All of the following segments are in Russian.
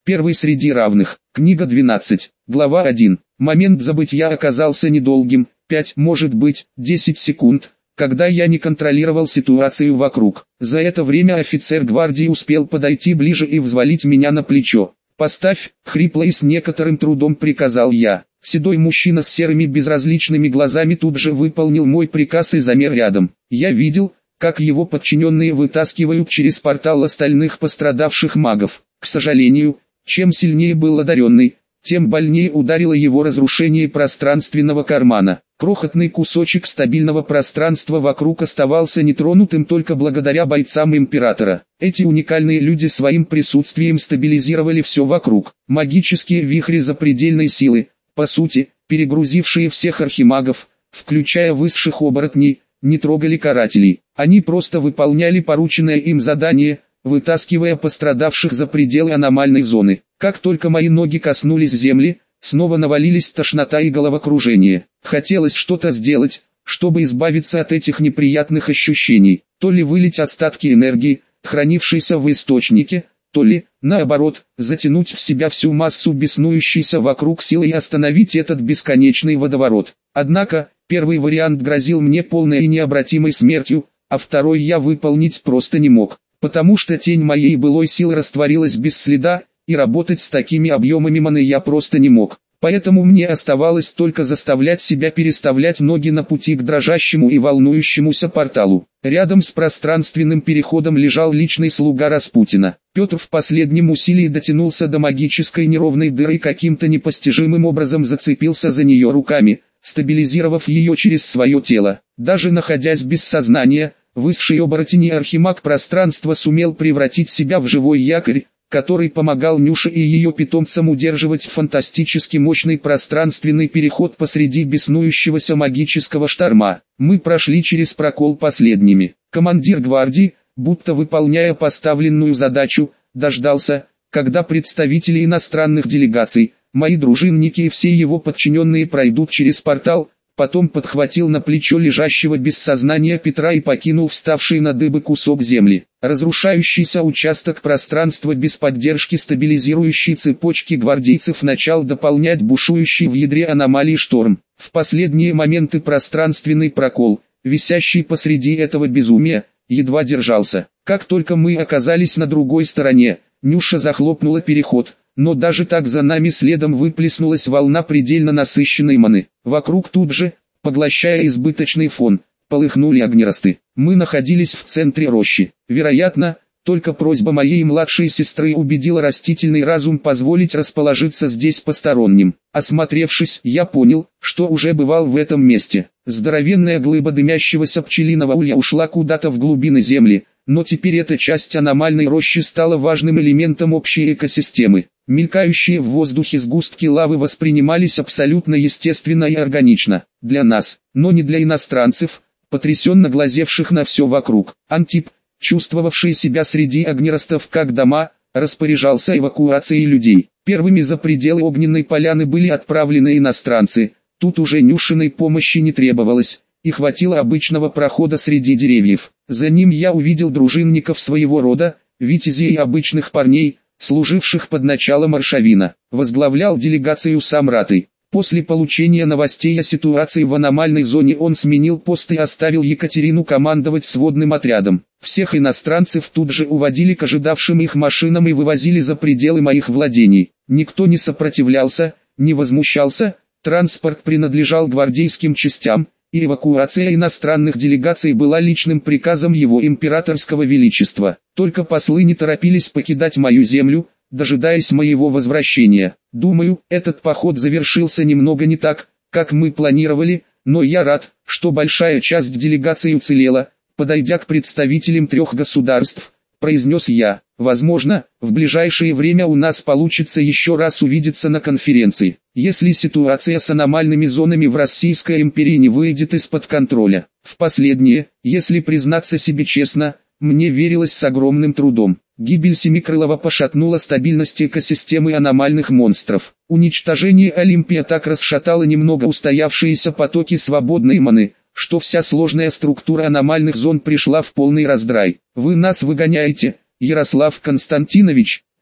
Первый среди равных. Книга 12. Глава 1. Момент забытья оказался недолгим, 5, может быть, 10 секунд, когда я не контролировал ситуацию вокруг. За это время офицер гвардии успел подойти ближе и взвалить меня на плечо. «Поставь», — хрипло и с некоторым трудом приказал я. Седой мужчина с серыми безразличными глазами тут же выполнил мой приказ и замер рядом. Я видел, как его подчиненные вытаскивают через портал остальных пострадавших магов. К сожалению, чем сильнее был одаренный, тем больнее ударило его разрушение пространственного кармана. Крохотный кусочек стабильного пространства вокруг оставался нетронутым только благодаря бойцам Императора. Эти уникальные люди своим присутствием стабилизировали все вокруг. Магические вихри запредельной силы, по сути, перегрузившие всех архимагов, включая высших оборотней, не трогали карателей. Они просто выполняли порученное им задание, вытаскивая пострадавших за пределы аномальной зоны. Как только мои ноги коснулись земли, снова навалились тошнота и головокружение. Хотелось что-то сделать, чтобы избавиться от этих неприятных ощущений. То ли вылить остатки энергии, хранившейся в источнике, то ли, наоборот, затянуть в себя всю массу беснующейся вокруг силы и остановить этот бесконечный водоворот. Однако, первый вариант грозил мне полной и необратимой смертью, а второй я выполнить просто не мог, потому что тень моей былой силы растворилась без следа, и работать с такими объемами маны я просто не мог. Поэтому мне оставалось только заставлять себя переставлять ноги на пути к дрожащему и волнующемуся порталу. Рядом с пространственным переходом лежал личный слуга Распутина. Петр в последнем усилии дотянулся до магической неровной дыры и каким-то непостижимым образом зацепился за нее руками, стабилизировав ее через свое тело. Даже находясь без сознания, высший оборотень и архимаг пространства сумел превратить себя в живой якорь, который помогал Нюше и ее питомцам удерживать фантастически мощный пространственный переход посреди беснующегося магического шторма. Мы прошли через прокол последними. Командир гвардии, будто выполняя поставленную задачу, дождался, когда представители иностранных делегаций, мои дружинники и все его подчиненные пройдут через портал, потом подхватил на плечо лежащего без сознания Петра и покинул вставший на дыбы кусок земли. Разрушающийся участок пространства без поддержки стабилизирующей цепочки гвардейцев начал дополнять бушующий в ядре аномалии шторм. В последние моменты пространственный прокол, висящий посреди этого безумия, едва держался. Как только мы оказались на другой стороне, Нюша захлопнула переход. Но даже так за нами следом выплеснулась волна предельно насыщенной маны. Вокруг тут же, поглощая избыточный фон, полыхнули огнеросты. Мы находились в центре рощи. Вероятно, только просьба моей младшей сестры убедила растительный разум позволить расположиться здесь посторонним. Осмотревшись, я понял, что уже бывал в этом месте. Здоровенная глыба дымящегося пчелиного улья ушла куда-то в глубины земли, но теперь эта часть аномальной рощи стала важным элементом общей экосистемы. Мелькающие в воздухе сгустки лавы воспринимались абсолютно естественно и органично. Для нас, но не для иностранцев, потрясенно глазевших на все вокруг. Антип, чувствовавший себя среди огнеростов как дома, распоряжался эвакуацией людей. Первыми за пределы огненной поляны были отправлены иностранцы. Тут уже Нюшиной помощи не требовалось, и хватило обычного прохода среди деревьев. За ним я увидел дружинников своего рода, витязей и обычных парней, служивших под началом Аршавина. Возглавлял делегацию сам Ратый. После получения новостей о ситуации в аномальной зоне он сменил пост и оставил Екатерину командовать сводным отрядом. Всех иностранцев тут же уводили к ожидавшим их машинам и вывозили за пределы моих владений. Никто не сопротивлялся, не возмущался, транспорт принадлежал гвардейским частям, и эвакуация иностранных делегаций была личным приказом его императорского величества. Только послы не торопились покидать мою землю, дожидаясь моего возвращения. Думаю, этот поход завершился немного не так, как мы планировали, но я рад, что большая часть делегации уцелела. Подойдя к представителям 3 государств, произнес я: возможно, в ближайшее время у нас получится еще раз увидеться на конференции, если ситуация с аномальными зонами в Российской империи не выйдет из-под контроля. В последнее, если признаться себе честно, мне верилось с огромным трудом. Гибель Семикрылова пошатнула стабильность экосистемы аномальных монстров. Уничтожение Олимпия так расшатало немного устоявшиеся потоки свободной маны, что вся сложная структура аномальных зон пришла в полный раздрай. «Вы нас выгоняете, Ярослав Константинович?» —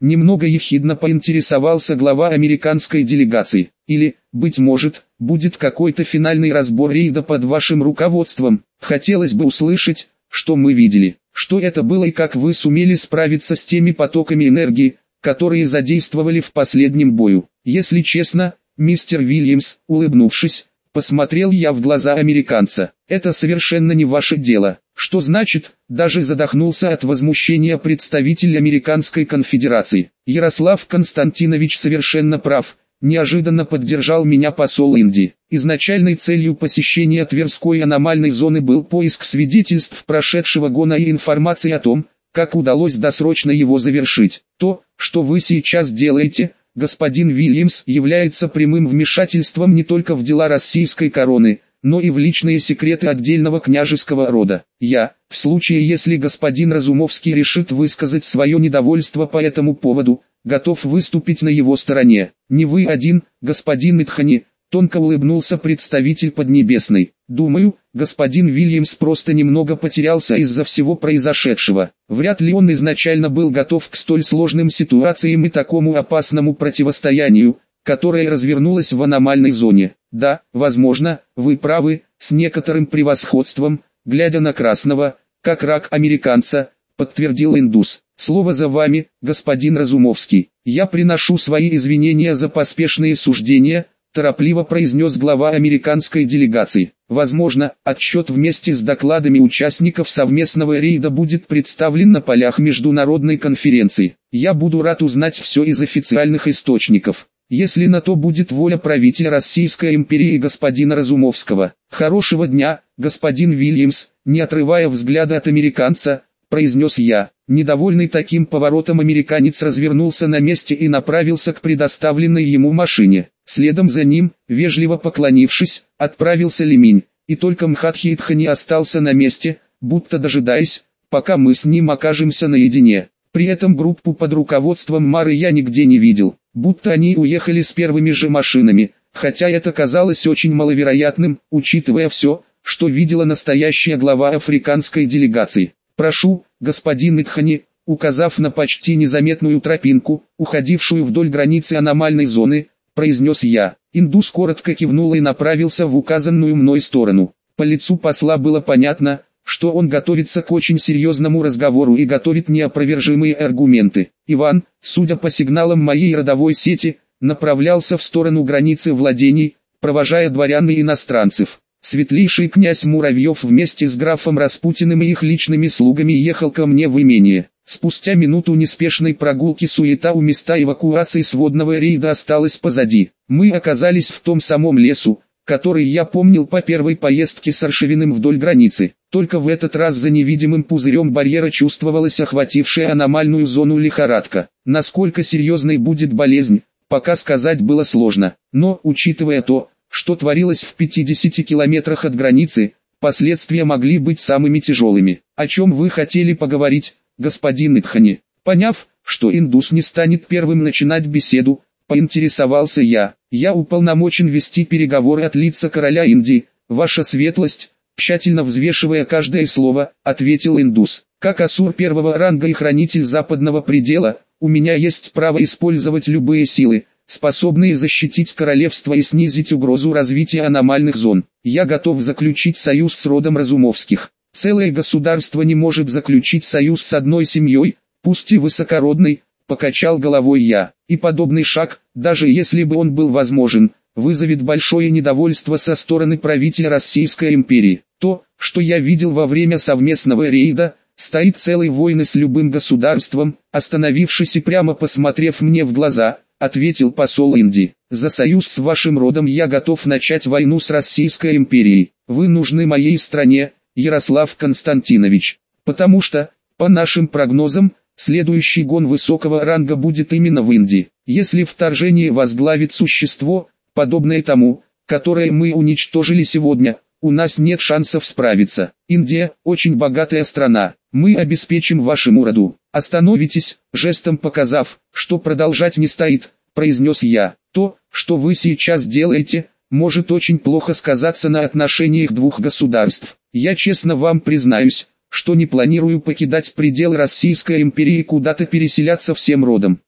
Немного ехидно поинтересовался глава американской делегации. Или, быть может, будет какой-то финальный разбор рейда под вашим руководством. Хотелось бы услышать, что мы видели, что это было и как вы сумели справиться с теми потоками энергии, которые задействовали в последнем бою. Если честно, мистер Уильямс, улыбнувшись, посмотрел я в глаза американца. Это совершенно не ваше дело. Что значит, даже задохнулся от возмущения представитель Американской конфедерации. Ярослав Константинович совершенно прав. Неожиданно поддержал меня посол Индии. Изначальной целью посещения Тверской аномальной зоны был поиск свидетельств прошедшего гона и информации о том, как удалось досрочно его завершить. То, что вы сейчас делаете, господин Уильямс, является прямым вмешательством не только в дела российской короны, но и в личные секреты отдельного княжеского рода. Я, в случае если господин Разумовский решит высказать свое недовольство по этому поводу, готов выступить на его стороне. Не вы один, господин Итхани, тонко улыбнулся представитель Поднебесной. Думаю, господин Уильямс просто немного потерялся из-за всего произошедшего. Вряд ли он изначально был готов к столь сложным ситуациям и такому опасному противостоянию, которое развернулось в аномальной зоне. Да, возможно, вы правы, с некоторым превосходством, глядя на красного, как рак американца, подтвердил индус. Слово за вами, господин Разумовский. Я приношу свои извинения за поспешные суждения, торопливо произнес глава американской делегации. Возможно, отчет вместе с докладами участников совместного рейда будет представлен на полях международной конференции. Я буду рад узнать все из официальных источников, если на то будет воля правителя Российской империи господина Разумовского. Хорошего дня, господин Уильямс, не отрывая взгляда от американца, произнес я. Недовольный таким поворотом американец развернулся на месте и направился к предоставленной ему машине. Следом за ним, вежливо поклонившись, отправился Леминь, и только Мхатхи-Итхани остался на месте, будто дожидаясь, пока мы с ним окажемся наедине. При этом группу под руководством Мары я нигде не видел, будто они уехали с первыми же машинами, хотя это казалось очень маловероятным, учитывая все, что видела настоящая глава африканской делегации. «Прошу, господин Итхани», указав на почти незаметную тропинку, уходившую вдоль границы аномальной зоны, произнес я. Индус коротко кивнул и направился в указанную мной сторону. По лицу посла было понятно, что он готовится к очень серьезному разговору и готовит неопровержимые аргументы. Иван, судя по сигналам моей родовой сети, направлялся в сторону границы владений, провожая дворян и иностранцев. Светлейший князь Муравьев вместе с графом Распутиным и их личными слугами ехал ко мне в имение. Спустя минуту неспешной прогулки суета у места эвакуации сводного рейда осталась позади. Мы оказались в том самом лесу, который я помнил по первой поездке с Аршавиным вдоль границы. Только в этот раз за невидимым пузырем барьера чувствовалась охватившая аномальную зону лихорадка. Насколько серьезной будет болезнь, пока сказать было сложно. Но, учитывая то, что творилось в 50 километрах от границы, последствия могли быть самыми тяжелыми. О чем вы хотели поговорить, господин Итхани? Поняв, что индус не станет первым начинать беседу, поинтересовался я. Я уполномочен вести переговоры от лица короля Индии, ваша светлость, тщательно взвешивая каждое слово, ответил индус. Как асур первого ранга и хранитель западного предела, у меня есть право использовать любые силы, способные защитить королевство и снизить угрозу развития аномальных зон. Я готов заключить союз с родом Разумовских. Целое государство не может заключить союз с одной семьей, пусть и высокородной, покачал головой я. И подобный шаг, даже если бы он был возможен, вызовет большое недовольство со стороны правителя Российской империи. То, что я видел во время совместного рейда, стоит целой войны с любым государством, остановившись и прямо посмотрев мне в глаза, ответил посол Индии. За союз с вашим родом я готов начать войну с Российской империей. Вы нужны моей стране, Ярослав Константинович, потому что, по нашим прогнозам, следующий гон высокого ранга будет именно в Индии. Если вторжение возглавит существо, подобное тому, которое мы уничтожили сегодня, у нас нет шансов справиться. Индия – очень богатая страна. Мы обеспечим вашему роду. Остановитесь, жестом показав, что продолжать не стоит, произнес я. То, что вы сейчас делаете, может очень плохо сказаться на отношениях двух государств. Я честно вам признаюсь, что не планирую покидать пределы Российской империи и куда-то переселяться всем родом.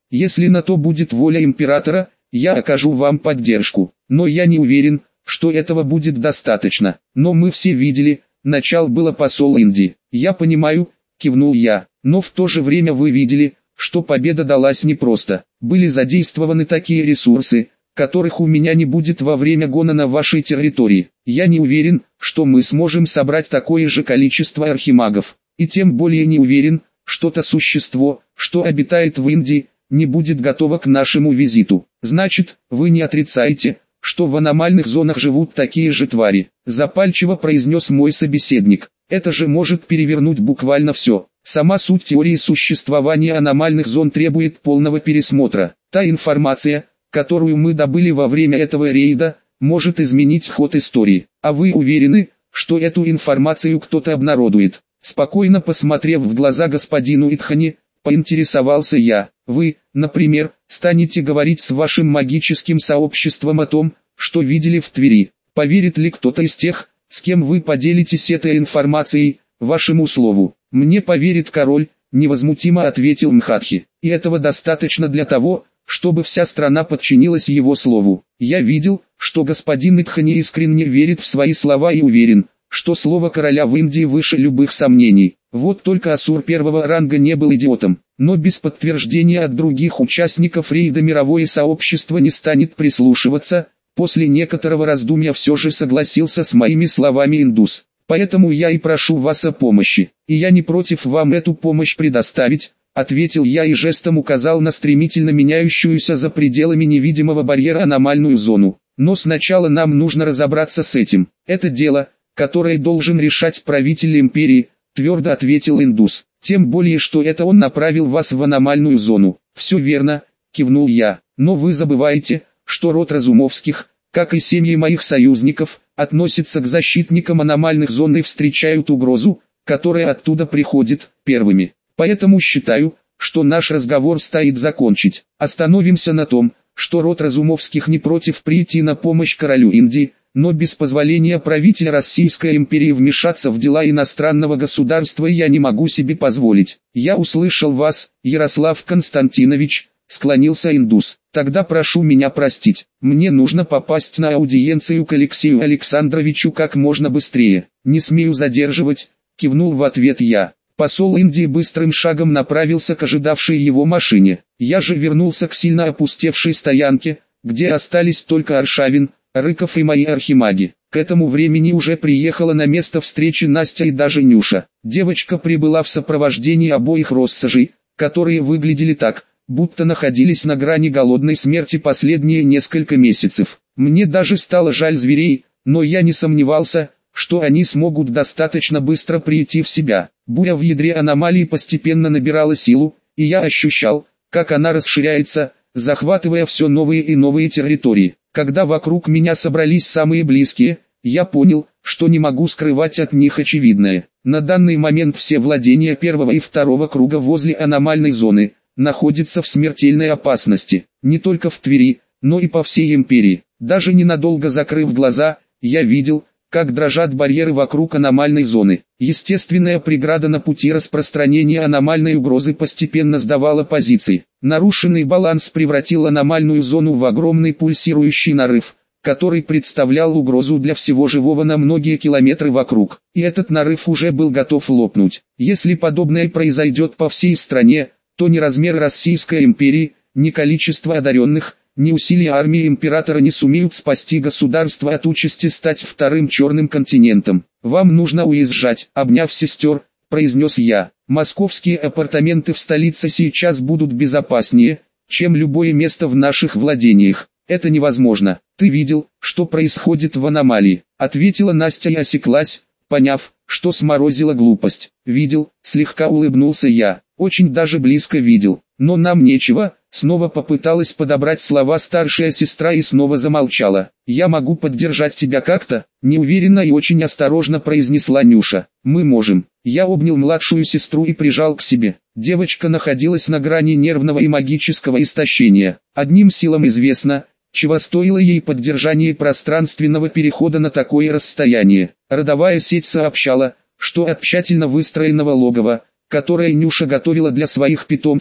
Если на то будет воля императора, я окажу вам поддержку. Но я не уверен, что этого будет достаточно. Но мы все видели, начал было посол Индии. Я понимаю, кивнул я, но в то же время вы видели, что победа далась непросто. Были задействованы такие ресурсы, которых у меня не будет во время гона на вашей территории. Я не уверен, что мы сможем собрать такое же количество архимагов. И тем более не уверен, что то существо, что обитает в Индии, не будет готово к нашему визиту. Значит, вы не отрицаете, что в аномальных зонах живут такие же твари, запальчиво произнес мой собеседник. Это же может перевернуть буквально все. Сама суть теории существования аномальных зон требует полного пересмотра. Та информация, которую мы добыли во время этого рейда, может изменить ход истории. А вы уверены, что эту информацию кто-то обнародует? Спокойно посмотрев в глаза господину Итхани, поинтересовался я. Вы, например, станете говорить с вашим магическим сообществом о том, что видели в Твери. Поверит ли кто-то из тех, с кем вы поделитесь этой информацией, вашему слову? Мне поверит король, невозмутимо ответил Мхатхи. И этого достаточно для того, чтобы вся страна подчинилась его слову. Я видел, что господин Итхани искренне верит в свои слова и уверен, что слово короля в Индии выше любых сомнений. Вот только Асур первого ранга не был идиотом, но без подтверждения от других участников рейда мировое сообщество не станет прислушиваться. После некоторого раздумья все же согласился с моими словами индус. Поэтому я и прошу вас о помощи, и я не против вам эту помощь предоставить, ответил я и жестом указал на стремительно меняющуюся за пределами невидимого барьера аномальную зону. Но сначала нам нужно разобраться с этим. Это дело, которое должен решать правитель империи, твердо ответил индус. Тем более, что это он направил вас в аномальную зону. Все верно, кивнул я, но вы забываете, что род Разумовских, как и семьи моих союзников, относятся к защитникам аномальных зон и встречают угрозу, которая оттуда приходит, первыми. Поэтому считаю, что наш разговор стоит закончить. Остановимся на том, что род Разумовских не против прийти на помощь королю Индии, но без позволения правителя Российской империи вмешаться в дела иностранного государства я не могу себе позволить. Я услышал вас, Ярослав Константинович, склонился индус. Тогда прошу меня простить. Мне нужно попасть на аудиенцию к Алексею Александровичу как можно быстрее. Не смею задерживать, кивнул в ответ я. Посол Индии быстрым шагом направился к ожидавшей его машине. Я же вернулся к сильно опустевшей стоянке, где остались только Аршавин, Рыков и мои архимаги. К этому времени уже приехала на место встречи Настя и даже Нюша. Девочка прибыла в сопровождении обоих россажей, которые выглядели так, будто находились на грани голодной смерти последние несколько месяцев. Мне даже стало жаль зверей, но я не сомневался, что они смогут достаточно быстро прийти в себя. Буря в ядре аномалии постепенно набирала силу, и я ощущал, как она расширяется, захватывая все новые и новые территории. Когда вокруг меня собрались самые близкие, я понял, что не могу скрывать от них очевидное. На данный момент все владения первого и второго круга возле аномальной зоны находятся в смертельной опасности, не только в Твери, но и по всей империи. Даже ненадолго закрыв глаза, я видел, как дрожат барьеры вокруг аномальной зоны. Естественная преграда на пути распространения аномальной угрозы постепенно сдавала позиции. Нарушенный баланс превратил аномальную зону в огромный пульсирующий нарыв, который представлял угрозу для всего живого на многие километры вокруг. И этот нарыв уже был готов лопнуть. Если подобное произойдет по всей стране, то ни размер Российской империи, ни количество одаренных, ни усилия армии императора не сумеют спасти государство от участи стать вторым черным континентом. «Вам нужно уезжать», — обняв сестер, произнес я. «Московские апартаменты в столице сейчас будут безопаснее, чем любое место в наших владениях. Это невозможно. Ты видел, что происходит в аномалии?» — ответила Настя и осеклась, поняв, что сморозила глупость. «Видел», — слегка улыбнулся я. «Очень даже близко видел. Но нам нечего». Снова попыталась подобрать слова старшая сестра и снова замолчала. «Я могу поддержать тебя как-то?» — неуверенно и очень осторожно произнесла Нюша. «Мы можем». Я обнял младшую сестру и прижал к себе. Девочка находилась на грани нервного и магического истощения. Одним силам известно, чего стоило ей поддержание пространственного перехода на такое расстояние. Родовая сеть сообщала, что от тщательно выстроенного логова, которое Нюша готовила для своих питомцев,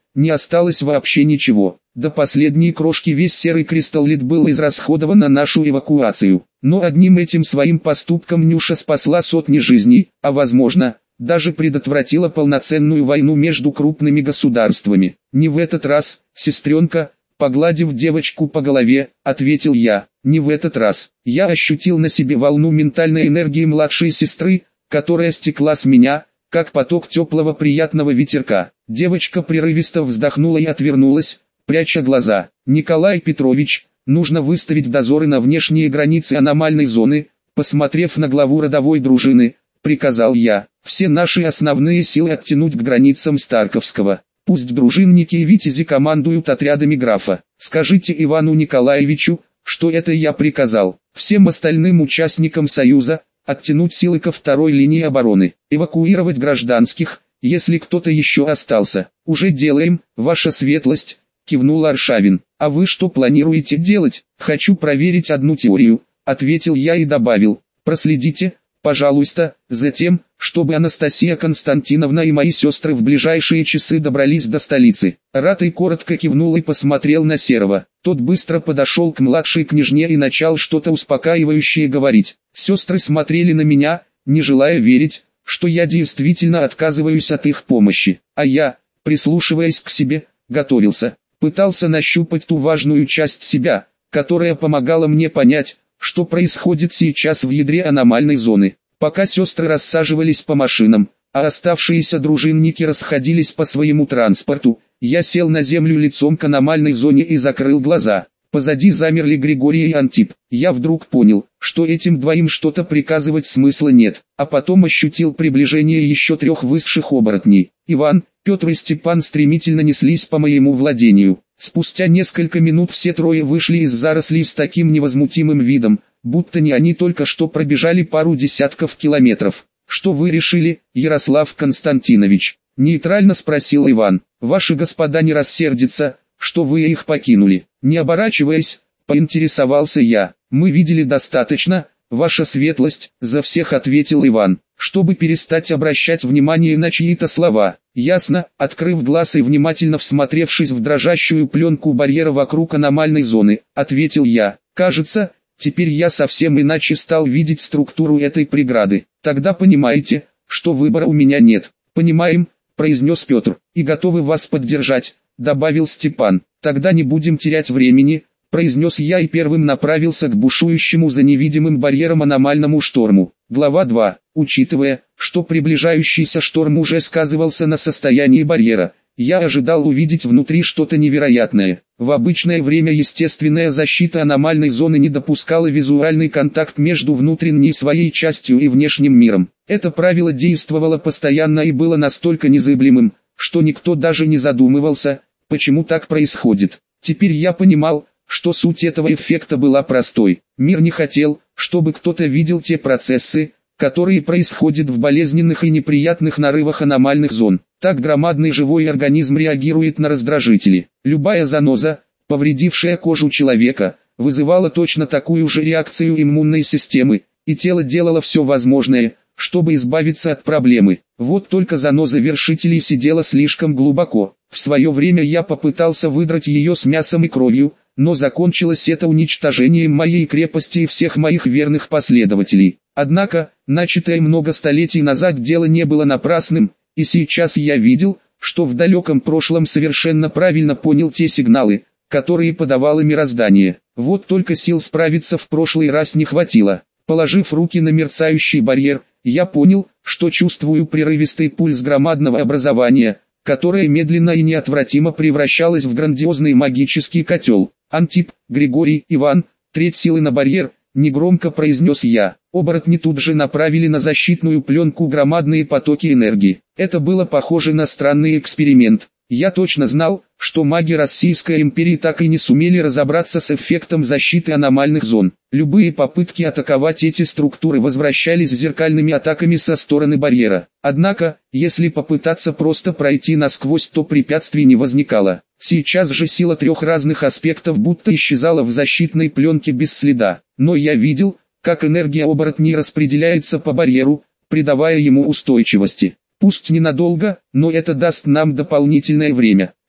не осталось вообще ничего. До последней крошки весь серый кристаллит был израсходован на нашу эвакуацию. Но одним этим своим поступком Нюша спасла сотни жизней, а возможно, даже предотвратила полноценную войну между крупными государствами. «Не в этот раз, сестренка», погладив девочку по голове, ответил я. «Не в этот раз». Я ощутил на себе волну ментальной энергии младшей сестры, которая стекла с меня, как поток теплого приятного ветерка. Девочка прерывисто вздохнула и отвернулась, пряча глаза. «Николай Петрович, нужно выставить дозоры на внешние границы аномальной зоны», посмотрев на главу родовой дружины, приказал я. «Все наши основные силы оттянуть к границам Старковского. Пусть дружинники и витязи командуют отрядами графа. Скажите Ивану Николаевичу, что это я приказал. Всем остальным участникам Союза оттянуть силы ко второй линии обороны, эвакуировать гражданских, если кто-то еще остался. Уже делаем, ваша светлость», кивнул Аршавин. «А вы что планируете делать?» «Хочу проверить одну теорию», ответил я и добавил. «Проследите, пожалуйста, за тем, чтобы Анастасия Константиновна и мои сестры в ближайшие часы добрались до столицы». Ратый коротко кивнул и посмотрел на Серого. Тот быстро подошел к младшей княжне и начал что-то успокаивающее говорить. Сестры смотрели на меня, не желая верить, что я действительно отказываюсь от их помощи. А я, прислушиваясь к себе, готовился. Пытался нащупать ту важную часть себя, которая помогала мне понять, что происходит сейчас в ядре аномальной зоны. Пока сестры рассаживались по машинам, а оставшиеся дружинники расходились по своему транспорту, я сел на землю лицом к аномальной зоне и закрыл глаза. Позади замерли Григорий и Антип. Я вдруг понял, что этим двоим что-то приказывать смысла нет, а потом ощутил приближение еще 3 высших оборотней. Иван, Петр и Степан стремительно неслись по моему владению. Спустя несколько минут все трое вышли из зарослей с таким невозмутимым видом, будто не они только что пробежали пару десятков километров. «Что вы решили, Ярослав Константинович?» — нейтрально спросил Иван. «Ваши господа не рассердятся, что вы их покинули?» Не оборачиваясь, поинтересовался я. «Мы видели достаточно, ваша светлость», — за всех ответил Иван, чтобы перестать обращать внимание на чьи-то слова. «Ясно», — открыв глаз и внимательно всмотревшись в дрожащую пленку барьера вокруг аномальной зоны, ответил я. «Кажется, теперь я совсем иначе стал видеть структуру этой преграды. Тогда понимаете, что выбора у меня нет». «Понимаем», — произнес Петр, — «и готовы вас поддержать», — добавил Степан. «Тогда не будем терять времени», — произнес я и первым направился к бушующему за невидимым барьером аномальному шторму. Глава 2. Учитывая, что приближающийся шторм уже сказывался на состоянии барьера, я ожидал увидеть внутри что-то невероятное. В обычное время естественная защита аномальной зоны не допускала визуальный контакт между внутренней своей частью и внешним миром. Это правило действовало постоянно и было настолько незыблемым, что никто даже не задумывался, почему так происходит. Теперь я понимал, что суть этого эффекта была простой. Мир не хотел, чтобы кто-то видел те процессы, которые происходят в болезненных и неприятных нарывах аномальных зон. Так громадный живой организм реагирует на раздражители. Любая заноза, повредившая кожу человека, вызывала точно такую же реакцию иммунной системы, и тело делало все возможное, чтобы избавиться от проблемы. Вот только заноза вершителей сидела слишком глубоко. В свое время я попытался выдрать ее с мясом и кровью, но закончилось это уничтожением моей крепости и всех моих верных последователей. Однако, начатое много столетий назад дело не было напрасным, и сейчас я видел, что в далеком прошлом совершенно правильно понял те сигналы, которые подавало мироздание. Вот только сил справиться в прошлый раз не хватило. Положив руки на мерцающий барьер, я понял, что чувствую прерывистый пульс громадного образования, которое медленно и неотвратимо превращалось в грандиозный магический котел. «Антип, Григорий, Иван, треть силы на барьер», — негромко произнес я. Оборотни тут же направили на защитную пленку громадные потоки энергии. Это было похоже на странный эксперимент. Я точно знал, что маги Российской империи так и не сумели разобраться с эффектом защиты аномальных зон. Любые попытки атаковать эти структуры возвращались зеркальными атаками со стороны барьера. Однако, если попытаться просто пройти насквозь, то препятствий не возникало. Сейчас же сила 3 разных аспектов будто исчезала в защитной пленке без следа. Но я видел, как энергия оборотней распределяется по барьеру, придавая ему устойчивости. Пусть ненадолго, но это даст нам дополнительное время.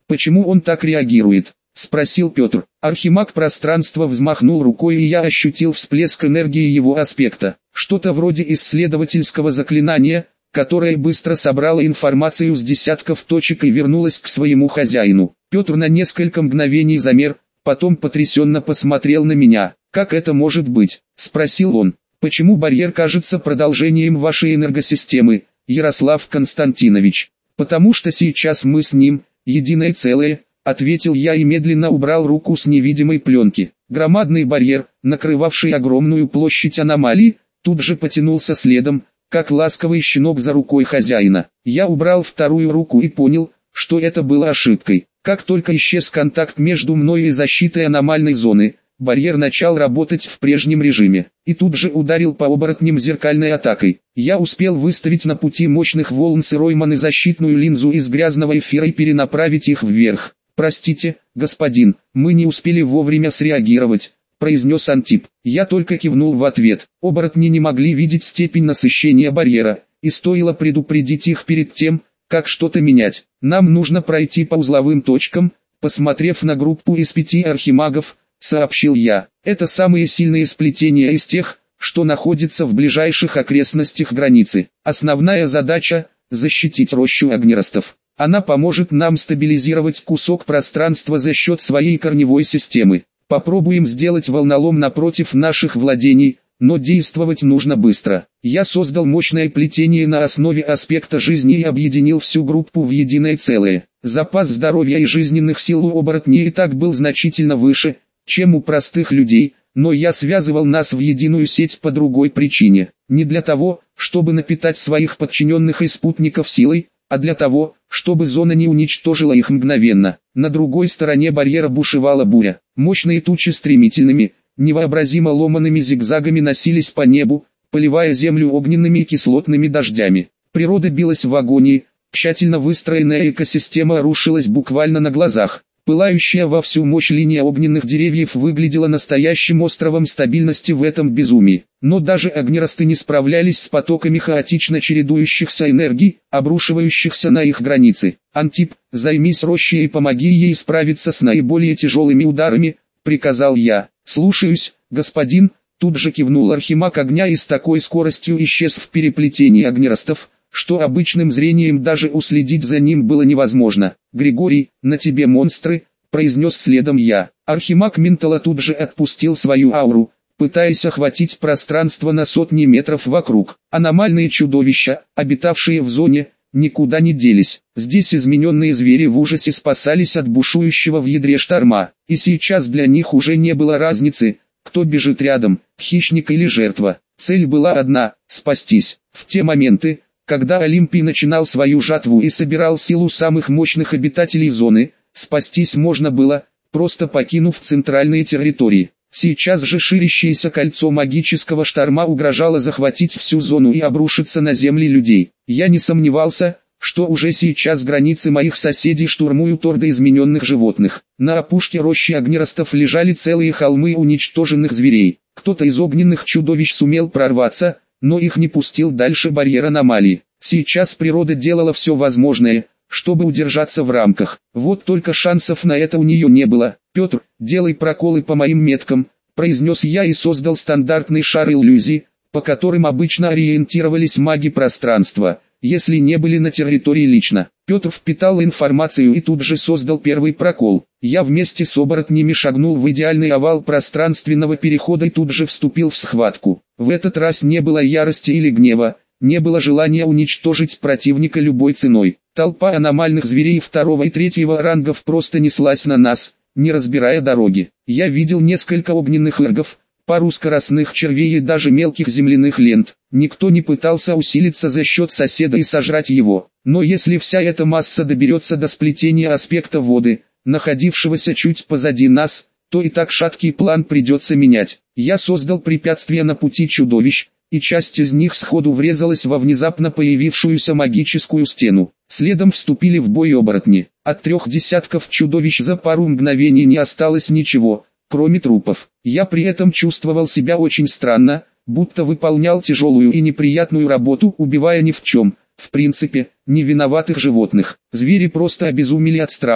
Почему он так реагирует? Спросил Петр. Архимаг пространства взмахнул рукой, и я ощутил всплеск энергии его аспекта. Что-то вроде исследовательского заклинания, которое быстро собрало информацию с десятков точек и вернулось к своему хозяину. Петр на несколько мгновений замер, потом потрясенно посмотрел на меня. «Как это может быть?» – спросил он. «Почему барьер кажется продолжением вашей энергосистемы, Ярослав Константинович?» «Потому что сейчас мы с ним, единое целое», — ответил я и медленно убрал руку с невидимой пленки. Громадный барьер, накрывавший огромную площадь аномалии, тут же потянулся следом, как ласковый щенок за рукой хозяина. Я убрал вторую руку и понял, что это было ошибкой. Как только исчез контакт между мной и защитой аномальной зоны, барьер начал работать в прежнем режиме, и тут же ударил по оборотням зеркальной атакой. Я успел выставить на пути мощных волн сырой маны защитную линзу из грязного эфира и перенаправить их вверх. «Простите, господин, мы не успели вовремя среагировать», — произнес Антип. Я только кивнул в ответ. Оборотни не могли видеть степень насыщения барьера, и стоило предупредить их перед тем, как что-то менять. «Нам нужно пройти по узловым точкам», — посмотрев на группу из 5 архимагов, сообщил я. «Это самые сильные сплетения из тех, что находятся в ближайших окрестностях границы. Основная задача – защитить рощу огнеростов. Она поможет нам стабилизировать кусок пространства за счет своей корневой системы. Попробуем сделать волнолом напротив наших владений, но действовать нужно быстро». Я создал мощное плетение на основе аспекта жизни и объединил всю группу в единое целое. Запас здоровья и жизненных сил у оборотней и так был значительно выше, чем у простых людей, но я связывал нас в единую сеть по другой причине. Не для того, чтобы напитать своих подчиненных и спутников силой, а для того, чтобы зона не уничтожила их мгновенно. На другой стороне барьера бушевала буря. Мощные тучи стремительными, невообразимо ломаными зигзагами носились по небу, поливая землю огненными и кислотными дождями. Природа билась в агонии, тщательно выстроенная экосистема рушилась буквально на глазах. Пылающая во всю мощь линия огненных деревьев выглядела настоящим островом стабильности в этом безумии. Но даже огнеросты не справлялись с потоками хаотично чередующихся энергий, обрушивающихся на их границы. «Антип, займись рощей и помоги ей справиться с наиболее тяжелыми ударами», — приказал я. «Слушаюсь, господин», — тут же кивнул архимаг огня и с такой скоростью исчез в переплетении огнеростов, что обычным зрением даже уследить за ним было невозможно. «Григорий, на тебе монстры», — произнес следом я. Архимаг Ментала тут же отпустил свою ауру, пытаясь охватить пространство на сотни метров вокруг. Аномальные чудовища, обитавшие в зоне, никуда не делись. Здесь измененные звери в ужасе спасались от бушующего в ядре шторма, и сейчас для них уже не было разницы, кто бежит рядом, хищник или жертва. Цель была одна — спастись. В те моменты, когда Олимпий начинал свою жатву и собирал силу самых мощных обитателей зоны, спастись можно было, просто покинув центральные территории. Сейчас же ширящееся кольцо магического шторма угрожало захватить всю зону и обрушиться на земли людей. Я не сомневался, что уже сейчас границы моих соседей штурмуют орды измененных животных. На опушке рощи огнеростов лежали целые холмы уничтоженных зверей. Кто-то из огненных чудовищ сумел прорваться, но их не пустил дальше барьер аномалии. Сейчас природа делала все возможное, чтобы удержаться в рамках. Вот только шансов на это у нее не было. «Петр, делай проколы по моим меткам», — произнес я и создал стандартный шар иллюзий, по которым обычно ориентировались маги пространства, если не были на территории лично. Петр впитал информацию и тут же создал первый прокол. Я вместе с оборотнями шагнул в идеальный овал пространственного перехода и тут же вступил в схватку. В этот раз не было ярости или гнева, не было желания уничтожить противника любой ценой. Толпа аномальных зверей второго и третьего рангов просто неслась на нас, не разбирая дороги. Я видел несколько огненных эргов, пару скоростных червей и даже мелких земляных лент. Никто не пытался усилиться за счет соседа и сожрать его. Но если вся эта масса доберется до сплетения аспекта воды, находившегося чуть позади нас, то и так шаткий план придется менять. Я создал препятствия на пути чудовищ, и часть из них сходу врезалась во внезапно появившуюся магическую стену. Следом вступили в бой оборотни. От 3 десятков чудовищ за пару мгновений не осталось ничего, кроме трупов. Я при этом чувствовал себя очень странно, будто выполнял тяжелую и неприятную работу, убивая ни в чем, в принципе, не виноватых животных. Звери просто обезумели от страха,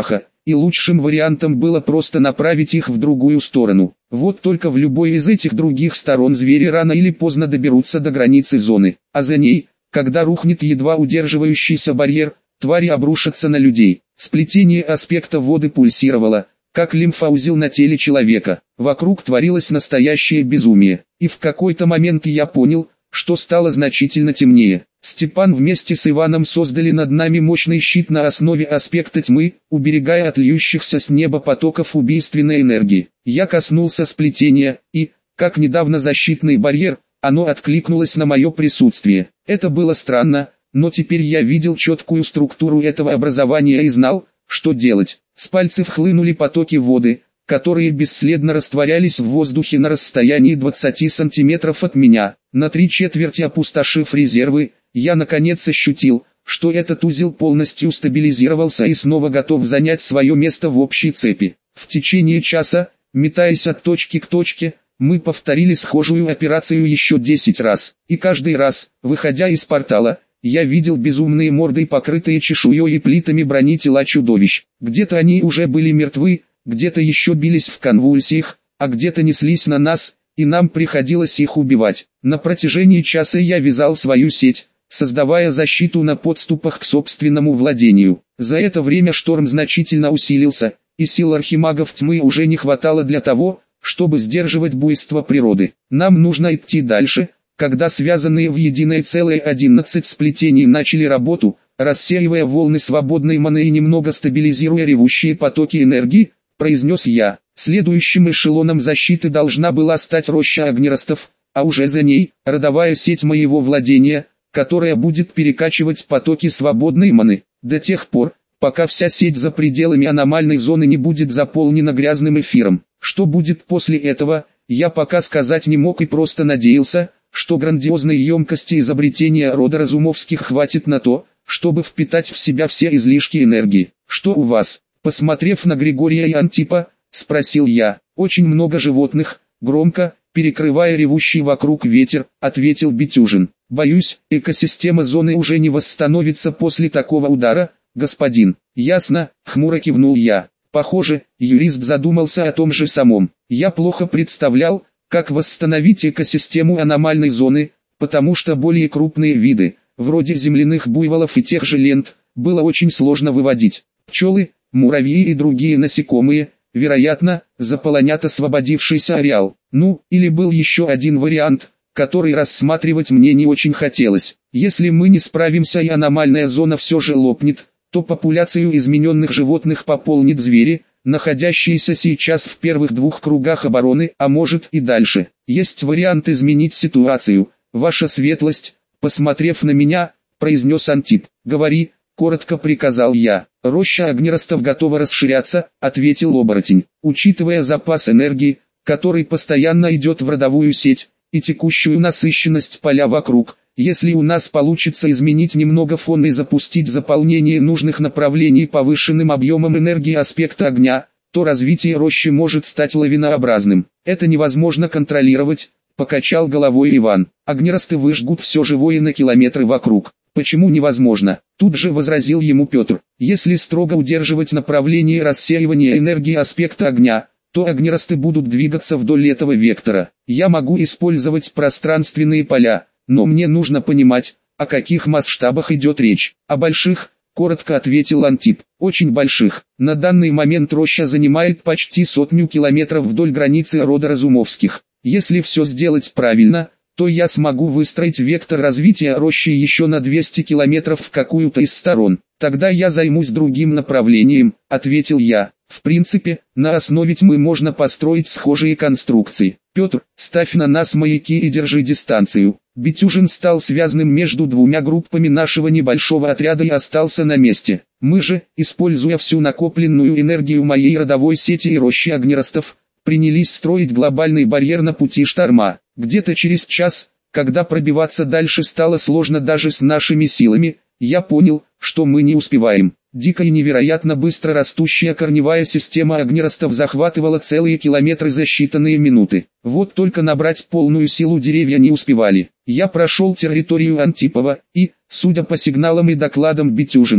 и лучшим вариантом было просто направить их в другую сторону. Вот только в любой из этих других сторон звери рано или поздно доберутся до границы зоны, а за ней, когда рухнет едва удерживающийся барьер, твари обрушатся на людей. Сплетение аспекта воды пульсировало, как лимфоузел на теле человека. Вокруг творилось настоящее безумие, и в какой-то момент я понял, что стало значительно темнее. Степан вместе с Иваном создали над нами мощный щит на основе аспекта тьмы, уберегая от льющихся с неба потоков убийственной энергии. Я коснулся сплетения, и, как недавно защитный барьер, оно откликнулось на мое присутствие. Это было странно, но теперь я видел четкую структуру этого образования и знал, что делать. С пальцев хлынули потоки воды, которые бесследно растворялись в воздухе на расстоянии 20 сантиметров от меня. На 3/4 опустошив резервы, я наконец ощутил, что этот узел полностью стабилизировался и снова готов занять свое место в общей цепи. В течение часа, метаясь от точки к точке, мы повторили схожую операцию еще 10 раз, и каждый раз, выходя из портала, я видел безумные морды, покрытые чешуей и плитами брони тела чудовищ. Где-то они уже были мертвы, где-то еще бились в конвульсиях, а где-то неслись на нас, и нам приходилось их убивать. На протяжении часа я вязал свою сеть, создавая защиту на подступах к собственному владению. За это время шторм значительно усилился, и сил архимагов тьмы уже не хватало для того, чтобы сдерживать буйство природы. Нам нужно идти дальше. Когда связанные в единое целое 11 сплетений начали работу, рассеивая волны свободной маны и немного стабилизируя ревущие потоки энергии, произнес я. Следующим эшелоном защиты должна была стать роща огнеростов, а уже за ней – родовая сеть моего владения, которая будет перекачивать потоки свободной маны. До тех пор, пока вся сеть за пределами аномальной зоны не будет заполнена грязным эфиром. Что будет после этого, я пока сказать не мог и просто надеялся, что грандиозной емкости изобретения рода Разумовских хватит на то, чтобы впитать в себя все излишки энергии. «Что у вас?» Посмотрев на Григория и Антипа, спросил я. «Очень много животных», громко, перекрывая ревущий вокруг ветер, ответил Битюжин. «Боюсь, экосистема зоны уже не восстановится после такого удара, господин». «Ясно», хмуро кивнул я. Похоже, юрист задумался о том же самом. Я плохо представлял, как восстановить экосистему аномальной зоны, потому что более крупные виды, вроде земляных буйволов и тех же лент, было очень сложно выводить. Пчелы, муравьи и другие насекомые, вероятно, заполонят освободившийся ареал. Ну, или был еще один вариант, который рассматривать мне не очень хотелось. Если мы не справимся и аномальная зона все же лопнет, то популяцию измененных животных пополнит звери, находящиеся сейчас в первых двух кругах обороны, а может и дальше. Есть вариант изменить ситуацию. Ваша светлость, посмотрев на меня, произнес Антип. «Говори», коротко приказал я. «Роща огнеростов готова расширяться», ответил оборотень. «Учитывая запас энергии, который постоянно идет в родовую сеть, и текущую насыщенность поля вокруг, если у нас получится изменить немного фон и запустить заполнение нужных направлений повышенным объемом энергии аспекта огня, то развитие рощи может стать лавинообразным. Это невозможно контролировать», покачал головой Иван. «Огнеросты выжгут все живое на километры вокруг». «Почему невозможно?» Тут же возразил ему Петр. «Если строго удерживать направление рассеивания энергии аспекта огня, то огнеросты будут двигаться вдоль этого вектора. Я могу использовать пространственные поля, но мне нужно понимать, о каких масштабах идет речь. О больших, коротко ответил Антип. Очень больших. На данный момент роща занимает почти 100 километров вдоль границы рода Разумовских. Если все сделать правильно, то я смогу выстроить вектор развития рощи еще на 200 километров в какую-то из сторон. Тогда я займусь другим направлением, ответил я. В принципе, на основе тьмы можно построить схожие конструкции. Петр, ставь на нас маяки и держи дистанцию. Битюжин стал связанным между двумя группами нашего небольшого отряда и остался на месте. Мы же, используя всю накопленную энергию моей родовой сети и рощи огнеростов, принялись строить глобальный барьер на пути шторма. Где-то через час, когда пробиваться дальше стало сложно даже с нашими силами, я понял, что мы не успеваем. Дикая и невероятно быстро растущая корневая система огнеростов захватывала целые километры за считанные минуты. Вот только набрать полную силу деревья не успевали. Я прошел территорию Антипова и, судя по сигналам и докладам Битюжина,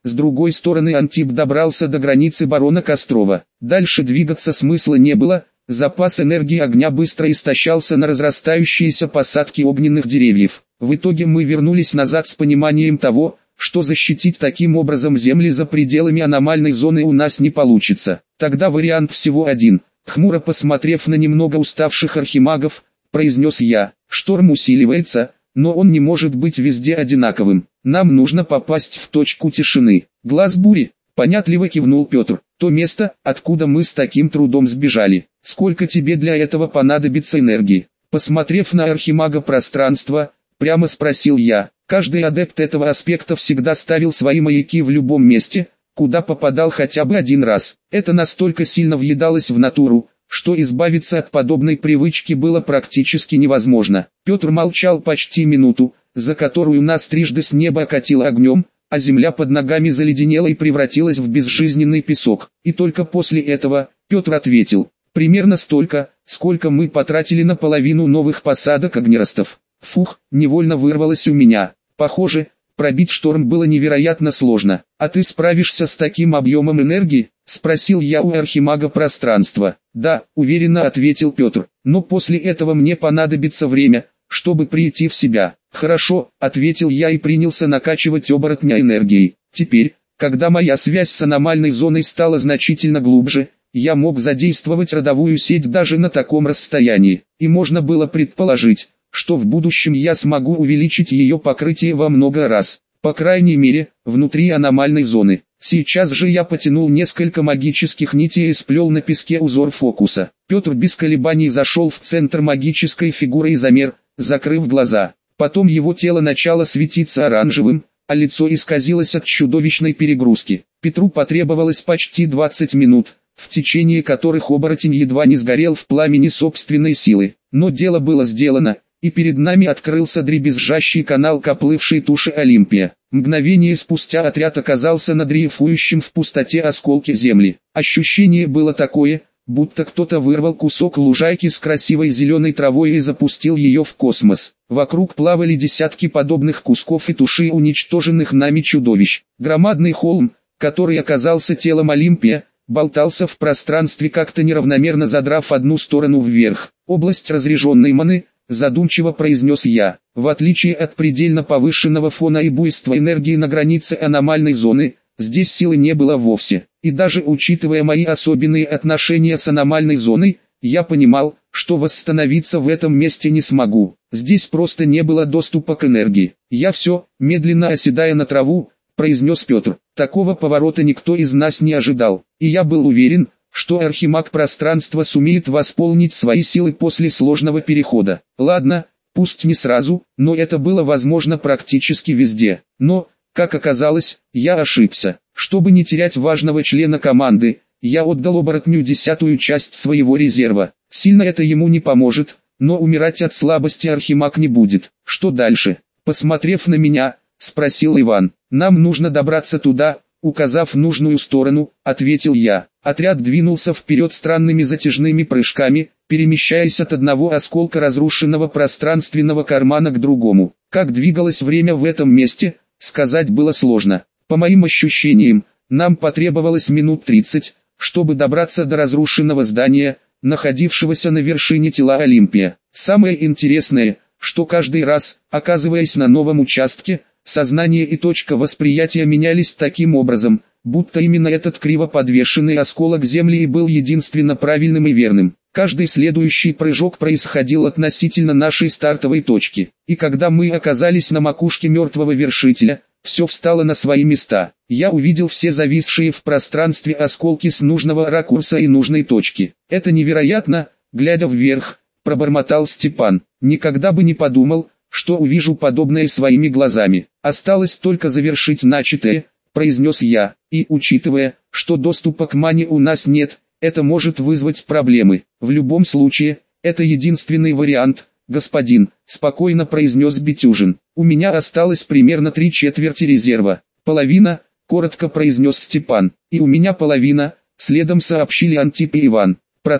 С другой стороны, Антип добрался до границы барона Кострова. Дальше двигаться смысла не было, запас энергии огня быстро истощался на разрастающиеся посадки огненных деревьев. В итоге мы вернулись назад с пониманием того, что защитить таким образом земли за пределами аномальной зоны у нас не получится. Тогда вариант всего один. Хмуро посмотрев на немного уставших архимагов, произнес я: шторм усиливается, но он не может быть везде одинаковым. Нам нужно попасть в точку тишины. Глаз бури, понятливо кивнул Петр. То место, откуда мы с таким трудом сбежали. Сколько тебе для этого понадобится энергии? Посмотрев на архимага пространства, прямо спросил я. Каждый адепт этого аспекта всегда ставил свои маяки в любом месте, куда попадал хотя бы один раз. Это настолько сильно въедалось в натуру, что избавиться от подобной привычки было практически невозможно. Петр молчал почти минуту, за которую нас трижды с неба окатило огнем, а земля под ногами заледенела и превратилась в безжизненный песок. И только после этого Петр ответил: примерно столько, сколько мы потратили на половину новых посадок огнеростов. Фух, невольно вырвалось у меня. Похоже, пробить шторм было невероятно сложно. А ты справишься с таким объемом энергии? Спросил я у архимага пространства. Да, уверенно ответил Петр. Но после этого мне понадобится время, чтобы прийти в себя. Хорошо, ответил я и принялся накачивать оборотня энергией. Теперь, когда моя связь с аномальной зоной стала значительно глубже, я мог задействовать родовую сеть даже на таком расстоянии. И можно было предположить, что в будущем я смогу увеличить ее покрытие во много раз, по крайней мере, внутри аномальной зоны. Сейчас же я потянул несколько магических нитей и сплел на песке узор фокуса. Петр без колебаний зашел в центр магической фигуры и замер, закрыв глаза. Потом его тело начало светиться оранжевым, а лицо исказилось от чудовищной перегрузки. Петру потребовалось почти 20 минут, в течение которых оборотень едва не сгорел в пламени собственной силы. Но дело было сделано, и перед нами открылся дребезжащий канал к оплывшей туше Олимпия. Мгновение спустя отряд оказался на дрейфующем в пустоте осколке земли. Ощущение было такое, будто кто-то вырвал кусок лужайки с красивой зеленой травой и запустил ее в космос. Вокруг плавали десятки подобных кусков и туши уничтоженных нами чудовищ. Громадный холм, который оказался телом Олимпия, болтался в пространстве, как-то неравномерно задрав одну сторону вверх. Область разреженной маны, задумчиво произнес я. В отличие от предельно повышенного фона и буйства энергии на границе аномальной зоны, здесь силы не было вовсе. И даже учитывая мои особенные отношения с аномальной зоной, я понимал, что восстановиться в этом месте не смогу. Здесь просто не было доступа к энергии. Я все, медленно оседая на траву, произнес Петр. Такого поворота никто из нас не ожидал. И я был уверен, что архимаг пространства сумеет восполнить свои силы после сложного перехода. Ладно, пусть не сразу, но это было возможно практически везде. Но, как оказалось, я ошибся. Чтобы не терять важного члена команды, я отдал оборотню 10-ю часть своего резерва. Сильно это ему не поможет, но умирать от слабости архимаг не будет. Что дальше? Посмотрев на меня, спросил Иван. Нам нужно добраться туда, указав в нужную сторону, ответил я. Отряд двинулся вперед странными затяжными прыжками, перемещаясь от одного осколка разрушенного пространственного кармана к другому. Как двигалось время в этом месте, сказать было сложно. По моим ощущениям, нам потребовалось минут 30, чтобы добраться до разрушенного здания, находившегося на вершине тела Олимпия. Самое интересное, что каждый раз, оказываясь на новом участке, сознание и точка восприятия менялись таким образом, будто именно этот криво подвешенный осколок земли и был единственно правильным и верным. Каждый следующий прыжок происходил относительно нашей стартовой точки. И когда мы оказались на макушке мертвого вершителя, все встало на свои места. Я увидел все зависшие в пространстве осколки с нужного ракурса и нужной точки. Это невероятно, глядя вверх, пробормотал Степан. Никогда бы не подумал, что увижу подобное своими глазами. Осталось только завершить начатое, произнес я, и учитывая, что доступа к мане у нас нет, это может вызвать проблемы. В любом случае, это единственный вариант, господин, спокойно произнес Бетюжин. У меня осталось примерно 3/4 резерва. Половина, коротко произнес Степан. И у меня половина, следом сообщили Антип и Иван.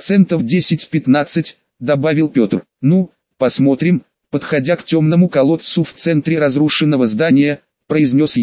10-15%, добавил Петр. Ну, посмотрим. Подходя к темному колодцу в центре разрушенного здания, произнес я.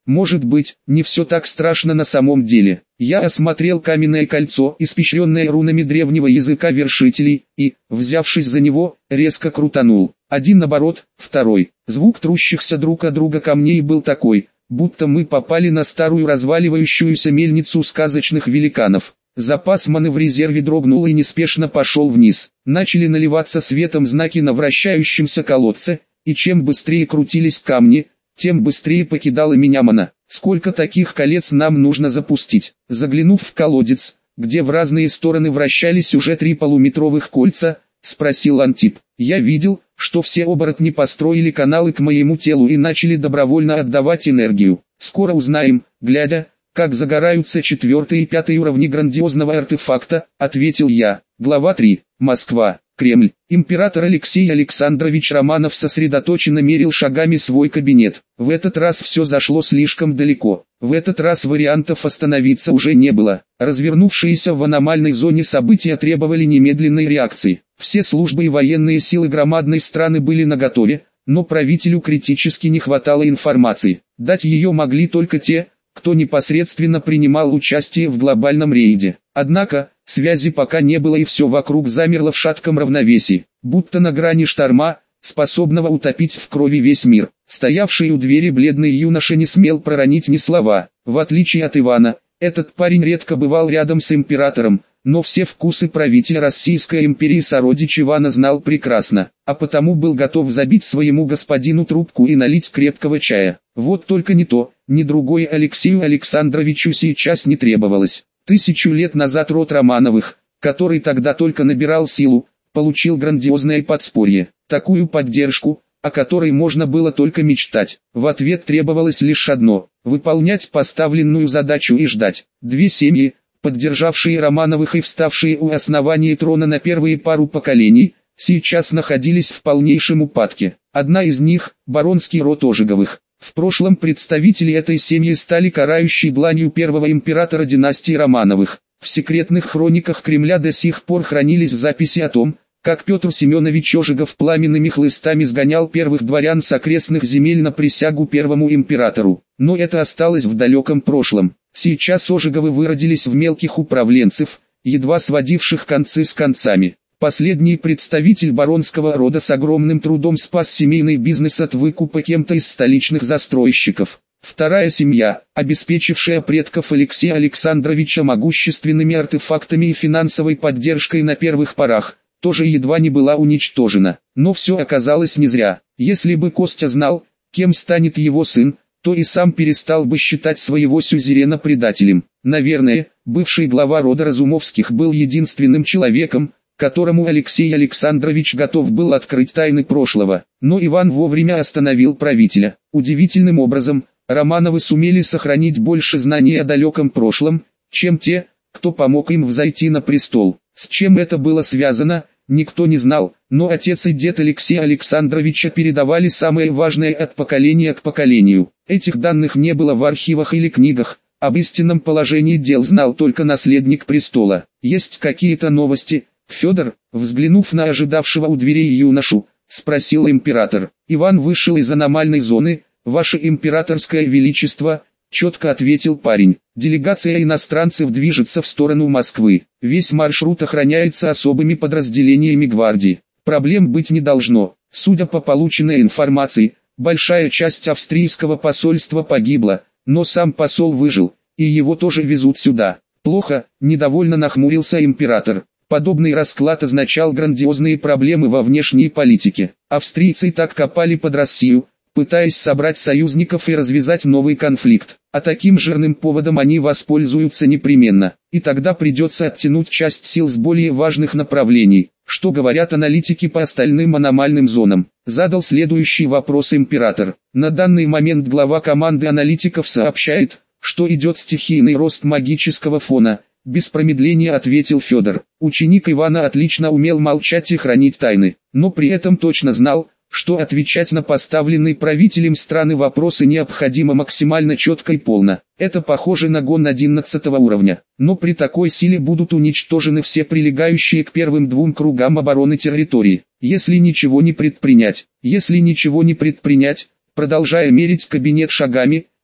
Может быть, не все так страшно на самом деле. Я осмотрел каменное кольцо, испещренное рунами древнего языка вершителей, и, взявшись за него, резко крутанул. Один оборот, второй. Звук трущихся друг от друга камней был такой, будто мы попали на старую разваливающуюся мельницу сказочных великанов. Запас маны в резерве дрогнул и неспешно пошел вниз. Начали наливаться светом знаки на вращающемся колодце, и чем быстрее крутились камни, тем быстрее покидала меня мана. Сколько таких колец нам нужно запустить? Заглянув в колодец, где в разные стороны вращались уже 3 полуметровых кольца, спросил Антип. Я видел, что все оборотни построили каналы к моему телу и начали добровольно отдавать энергию. Скоро узнаем, глядя, как загораются 4 и 5 уровни грандиозного артефакта, ответил я. Глава 3. Москва. Кремль. Император Алексей Александрович Романов сосредоточенно мерил шагами свой кабинет. В этот раз все зашло слишком далеко. В этот раз вариантов остановиться уже не было. Развернувшиеся в аномальной зоне события требовали немедленной реакции. Все службы и военные силы громадной страны были наготове, но правителю критически не хватало информации. Дать ее могли только те, кто непосредственно принимал участие в глобальном рейде. Однако, связи пока не было и все вокруг замерло в шатком равновесии, будто на грани шторма, способного утопить в крови весь мир. Стоявший у двери бледный юноша не смел проронить ни слова. В отличие от Ивана, этот парень редко бывал рядом с императором, но все вкусы правителя Российской империи сородич Ивана знал прекрасно, а потому был готов забить своему господину трубку и налить крепкого чая. Вот только ни то, ни другое Алексею Александровичу сейчас не требовалось. 1000 лет назад род Романовых, который тогда только набирал силу, получил грандиозное подспорье, такую поддержку, о которой можно было только мечтать. В ответ требовалось лишь одно – выполнять поставленную задачу и ждать. Две семьи, поддержавшие Романовых и вставшие у основания трона на первые пару поколений, сейчас находились в полнейшем упадке. Одна из них – баронский род Ожеговых. В прошлом представители этой семьи стали карающей дланью первого императора династии Романовых. В секретных хрониках Кремля до сих пор хранились записи о том, как Петр Семенович Ожегов пламенными хлыстами сгонял первых дворян с окрестных земель на присягу первому императору. Но это осталось в далеком прошлом. Сейчас Ожеговы выродились в мелких управленцев, едва сводивших концы с концами. Последний представитель баронского рода с огромным трудом спас семейный бизнес от выкупа кем-то из столичных застройщиков. Вторая семья, обеспечившая предков Алексея Александровича могущественными артефактами и финансовой поддержкой на первых порах, тоже едва не была уничтожена. Но все оказалось не зря. Если бы Костя знал, кем станет его сын, то и сам перестал бы считать своего сюзерена предателем. Наверное, бывший глава рода Разумовских был единственным человеком, которому Алексей Александрович готов был открыть тайны прошлого. Но Иван вовремя остановил правителя. Удивительным образом, Романовы сумели сохранить больше знаний о далеком прошлом, чем те, кто помог им взойти на престол. С чем это было связано, никто не знал, но отец и дед Алексея Александровича передавали самое важное от поколения к поколению. Этих данных не было в архивах или книгах, об истинном положении дел знал только наследник престола. Есть какие-то новости, Федор, взглянув на ожидавшего у дверей юношу, спросил император. Иван вышел из аномальной зоны. «Ваше императорское величество», — четко ответил парень. «Делегация иностранцев движется в сторону Москвы. Весь маршрут охраняется особыми подразделениями гвардии. Проблем быть не должно. Судя по полученной информации, большая часть австрийского посольства погибла, но сам посол выжил, и его тоже везут сюда». «Плохо», — недовольно нахмурился император. Подобный расклад означал грандиозные проблемы во внешней политике. Австрийцы так копали под Россию, пытаясь собрать союзников и развязать новый конфликт. А таким жирным поводом они воспользуются непременно. И тогда придется оттянуть часть сил с более важных направлений. Что говорят аналитики по остальным аномальным зонам? Задал следующий вопрос император. На данный момент глава команды аналитиков сообщает, что идет стихийный рост магического фона. Без промедления ответил Федор. Ученик Ивана отлично умел молчать и хранить тайны, но при этом точно знал, что отвечать на поставленные правителем страны вопросы необходимо максимально четко и полно. Это похоже на гон 11 уровня. Но при такой силе будут уничтожены все прилегающие к первым 2 кругам обороны территории. Если ничего не предпринять, продолжая мерить кабинет шагами,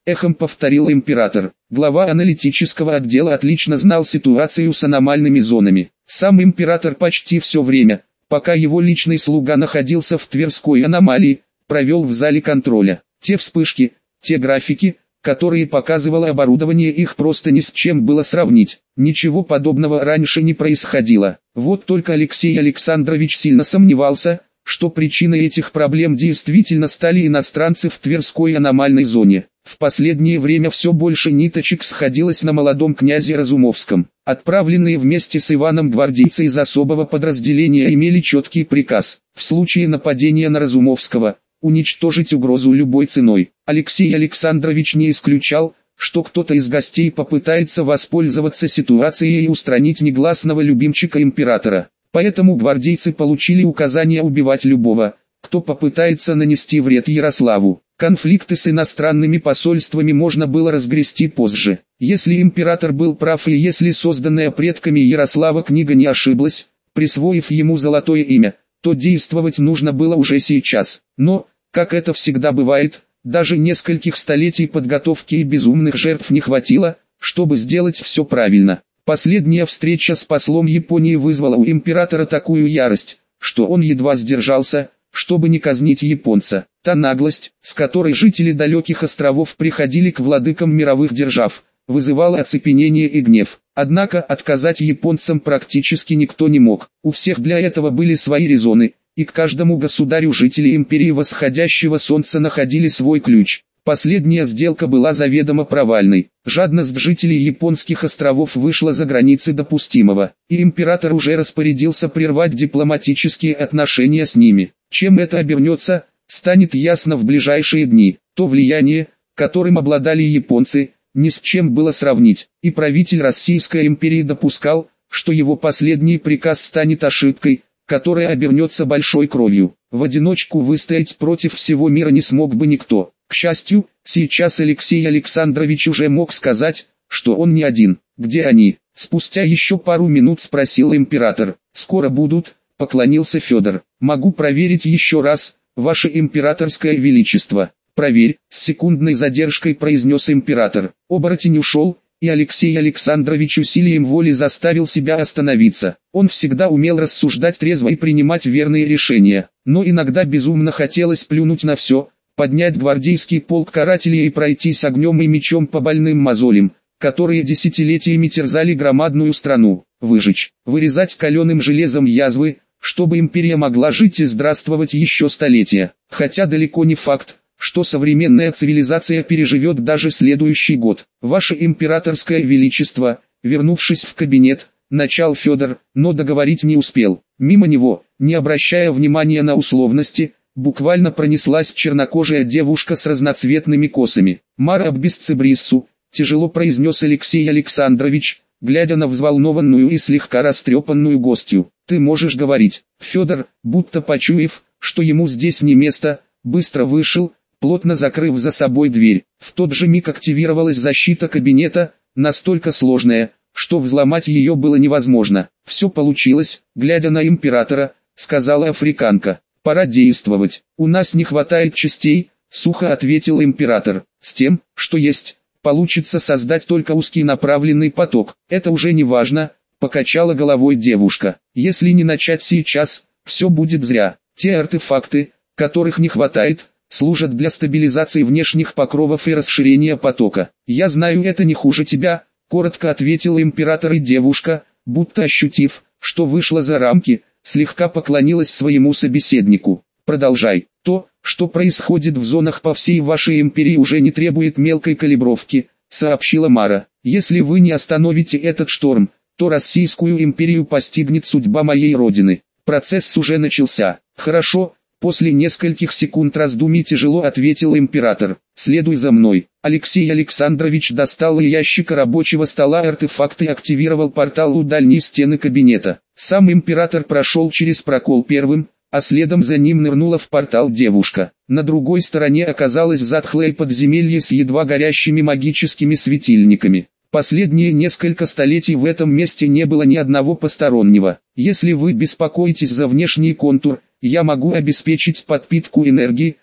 эхом повторил император. Глава аналитического отдела отлично знал ситуацию с аномальными зонами. Сам император почти все время, пока его личный слуга находился в Тверской аномалии, провел в зале контроля. Те вспышки, те графики, которые показывало оборудование, их просто ни с чем было сравнить. Ничего подобного раньше не происходило. Вот только Алексей Александрович сильно сомневался, что причиной этих проблем действительно стали иностранцы в Тверской аномальной зоне. В последнее время все больше ниточек сходилось на молодом князе Разумовском. Отправленные вместе с Иваном гвардейцы из особого подразделения имели четкий приказ: в случае нападения на Разумовского, уничтожить угрозу любой ценой. Алексей Александрович не исключал, что кто-то из гостей попытается воспользоваться ситуацией и устранить негласного любимчика императора. Поэтому гвардейцы получили указание убивать любого, кто попытается нанести вред Ярославу. Конфликты с иностранными посольствами можно было разгрести позже. Если император был прав и если созданная предками Ярослава книга не ошиблась, присвоив ему золотое имя, то действовать нужно было уже сейчас. Но, как это всегда бывает, даже нескольких столетий подготовки и безумных жертв не хватило, чтобы сделать все правильно. Последняя встреча с послом Японии вызвала у императора такую ярость, что он едва сдержался, чтобы не казнить японца. Та наглость, с которой жители далеких островов приходили к владыкам мировых держав, вызывала оцепенение и гнев. Однако отказать японцам практически никто не мог. У всех для этого были свои резоны, и к каждому государю жители империи восходящего солнца находили свой ключ. Последняя сделка была заведомо провальной. Жадность жителей японских островов вышла за границы допустимого, и император уже распорядился прервать дипломатические отношения с ними. Чем это обернется, станет ясно в ближайшие дни. То влияние, которым обладали японцы, ни с чем было сравнить, и правитель Российской империи допускал, что его последний приказ станет ошибкой, которая обернется большой кровью. В одиночку выстоять против всего мира не смог бы никто. К счастью, сейчас Алексей Александрович уже мог сказать, что он не один. «Где они?» Спустя еще пару минут спросил император. «Скоро будут», — поклонился Федор. «Могу проверить еще раз, ваше императорское величество». «Проверь», — с секундной задержкой произнес император. Оборотень ушел, и Алексей Александрович усилием воли заставил себя остановиться. Он всегда умел рассуждать трезво и принимать верные решения, но иногда безумно хотелось плюнуть на все, поднять гвардейский полк карателей и пройтись огнем и мечом по больным мозолям, которые десятилетиями терзали громадную страну, выжечь, вырезать каленым железом язвы, чтобы империя могла жить и здравствовать еще столетия. Хотя далеко не факт, что современная цивилизация переживет даже следующий год. «Ваше императорское величество», вернувшись в кабинет, начал Федор, но договорить не успел. Мимо него, не обращая внимания на условности, буквально пронеслась чернокожая девушка с разноцветными косами. «Мара Аббисцебриссу», тяжело произнес Алексей Александрович, глядя на взволнованную и слегка растрепанную гостью. «Ты можешь говорить». Федор, будто почуяв, что ему здесь не место, быстро вышел, плотно закрыв за собой дверь. В тот же миг активировалась защита кабинета, настолько сложная, что взломать ее было невозможно. «Все получилось», глядя на императора, сказала африканка. «Пора действовать. У нас не хватает частей», сухо ответил император. «С тем, что есть, получится создать только узкий направленный поток. Это уже не важно», покачала головой девушка. «Если не начать сейчас, все будет зря. Те артефакты, которых не хватает, служат для стабилизации внешних покровов и расширения потока. Я знаю это не хуже тебя», коротко ответил император, и девушка, будто ощутив, что вышла за рамки, слегка поклонилась своему собеседнику. «Продолжай. То, что происходит в зонах по всей вашей империи, уже не требует мелкой калибровки», сообщила Мара. «Если вы не остановите этот шторм, то Российскую империю постигнет судьба моей родины. Процесс уже начался». «Хорошо», после нескольких секунд раздумий тяжело ответил император. «Следуй за мной». Алексей Александрович достал из ящика рабочего стола артефакт и активировал портал у дальней стены кабинета. Сам император прошел через прокол первым, а следом за ним нырнула в портал девушка. На другой стороне оказалось затхлое подземелье с едва горящими магическими светильниками. Последние несколько столетий в этом месте не было ни одного постороннего. «Если вы беспокоитесь за внешний контур, я могу обеспечить подпитку энергии»,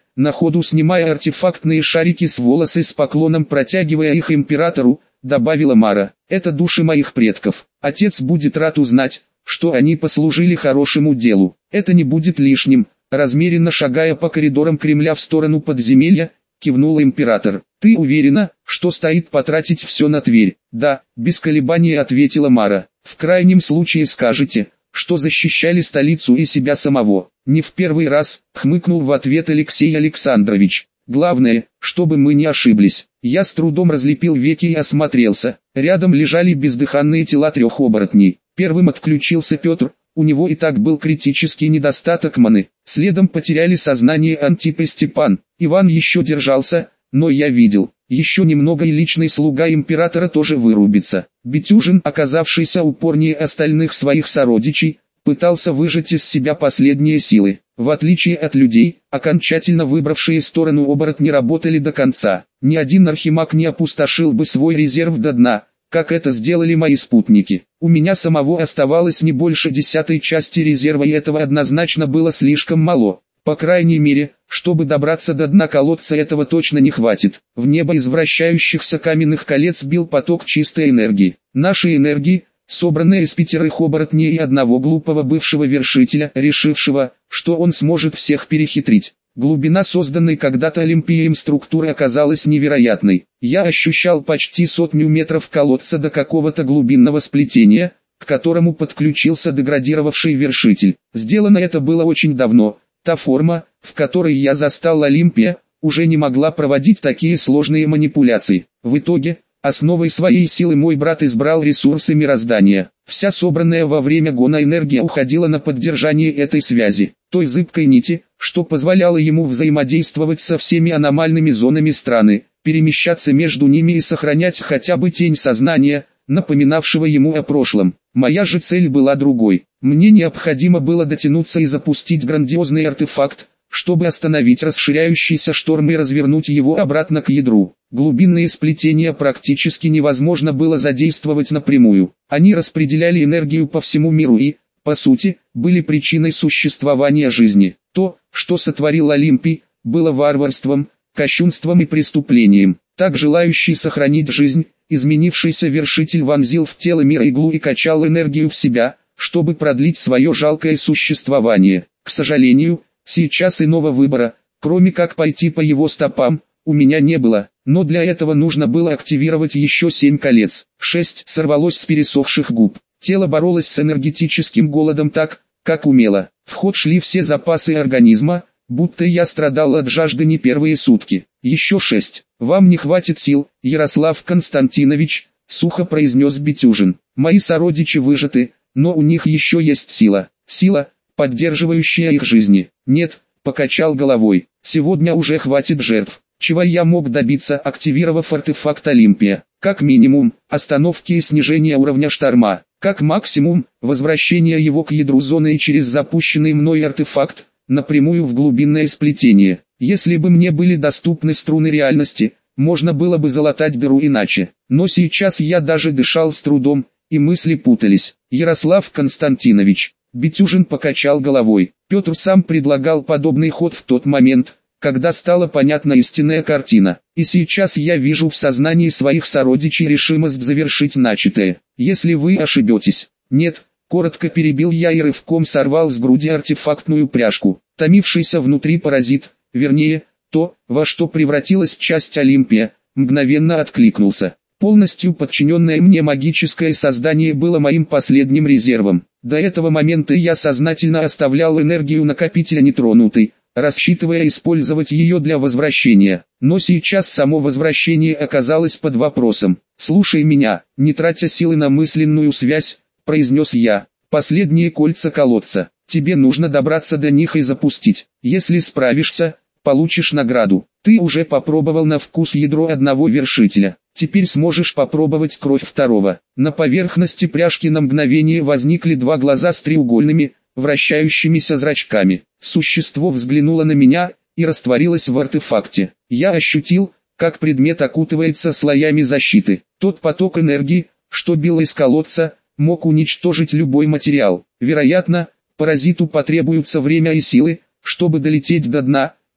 на ходу снимая артефактные шарики с волосы, с поклоном протягивая их императору, добавила Мара. Это души моих предков. Отец будет рад узнать, что они послужили хорошему делу. Это не будет лишним. Размеренно шагая по коридорам Кремля в сторону подземелья, кивнул император. Ты уверена, что стоит потратить все на Тверь? Да, без колебаний ответила Мара. В крайнем случае скажете, что защищали столицу и себя самого. Не в первый раз, хмыкнул в ответ Алексей Александрович. Главное, чтобы мы не ошиблись. Я с трудом разлепил веки и осмотрелся. Рядом лежали бездыханные тела 3 оборотней. Первым отключился Петр, у него и так был критический недостаток маны. Следом потеряли сознание Антип и Степан. Иван еще держался, но я видел. Еще немного и личный слуга императора тоже вырубится. Битюжин, оказавшийся упорнее остальных своих сородичей, пытался выжать из себя последние силы. В отличие от людей, окончательно выбравшие сторону оборотни работали до конца. Ни один архимаг не опустошил бы свой резерв до дна, как это сделали мои спутники. У меня самого оставалось не больше 10-й части резерва, и этого однозначно было слишком мало. По крайней мере, чтобы добраться до дна колодца, этого точно не хватит. В небо из вращающихся каменных колец бил поток чистой энергии. Нашей энергии, собранной из 5 оборотней и одного глупого бывшего вершителя, решившего, что он сможет всех перехитрить. Глубина созданной когда-то Олимпием структуры оказалась невероятной. Я ощущал почти 100 метров колодца до какого-то глубинного сплетения, к которому подключился деградировавший вершитель. Сделано это было очень давно. Та форма, в которой я застал Олимпия, уже не могла проводить такие сложные манипуляции. В итоге, основой своей силы мой брат избрал ресурсы мироздания. Вся собранная во время гона энергия уходила на поддержание этой связи, той зыбкой нити, что позволяло ему взаимодействовать со всеми аномальными зонами страны, перемещаться между ними и сохранять хотя бы тень сознания, напоминавшего ему о прошлом. Моя же цель была другой. Мне необходимо было дотянуться и запустить грандиозный артефакт, чтобы остановить расширяющийся шторм и развернуть его обратно к ядру. Глубинные сплетения практически невозможно было задействовать напрямую. Они распределяли энергию по всему миру и, по сути, были причиной существования жизни. То, что сотворил Олимпий, было варварством, кощунством и преступлением. Так желающий сохранить жизнь, изменившийся вершитель вонзил в тело мира иглу и качал энергию в себя, чтобы продлить свое жалкое существование. К сожалению, сейчас иного выбора, кроме как пойти по его стопам, у меня не было, но для этого нужно было активировать еще 7 колец. 6 сорвалось с пересохших губ. Тело боролось с энергетическим голодом так, как умело. В ход шли все запасы организма, будто я страдал от жажды не первые сутки. Еще 6. Вам не хватит сил, Ярослав Константинович, сухо произнес Битюжин. Мои сородичи выжаты, но у них еще есть сила. Сила, поддерживающая их жизни. Нет, покачал головой. Сегодня уже хватит жертв. Чего я мог добиться, активировав артефакт Олимпия? Как минимум, остановки и снижения уровня шторма. Как максимум, возвращение его к ядру зоны и через запущенный мной артефакт, напрямую в глубинное сплетение. Если бы мне были доступны струны реальности, можно было бы залатать дыру иначе. Но сейчас я даже дышал с трудом, и мысли путались. Ярослав Константинович. Битюжин покачал головой. Петр сам предлагал подобный ход в тот момент, когда стала понятна истинная картина. И сейчас я вижу в сознании своих сородичей решимость завершить начатое. Если вы ошибетесь. Нет, коротко перебил я и рывком сорвал с груди артефактную пряжку. Томившийся внутри паразит, вернее, то, во что превратилась часть Олимпия, мгновенно откликнулся. Полностью подчиненное мне магическое создание было моим последним резервом. До этого момента я сознательно оставлял энергию накопителя нетронутой, рассчитывая использовать ее для возвращения. Но сейчас само возвращение оказалось под вопросом. «Слушай меня, не тратя силы на мысленную связь», — произнес я. «Последние кольца колодца. Тебе нужно добраться до них и запустить. Если справишься, получишь награду. Ты уже попробовал на вкус ядро одного вершителя. Теперь сможешь попробовать кровь второго». На поверхности пряжки на мгновение возникли 2 глаза с треугольными, вращающимися зрачками. Существо взглянуло на меня и растворилось в артефакте. Я ощутил, как предмет окутывается слоями защиты. Тот поток энергии, что бил из колодца, мог уничтожить любой материал. Вероятно, паразиту потребуется время и силы, чтобы долететь до дна,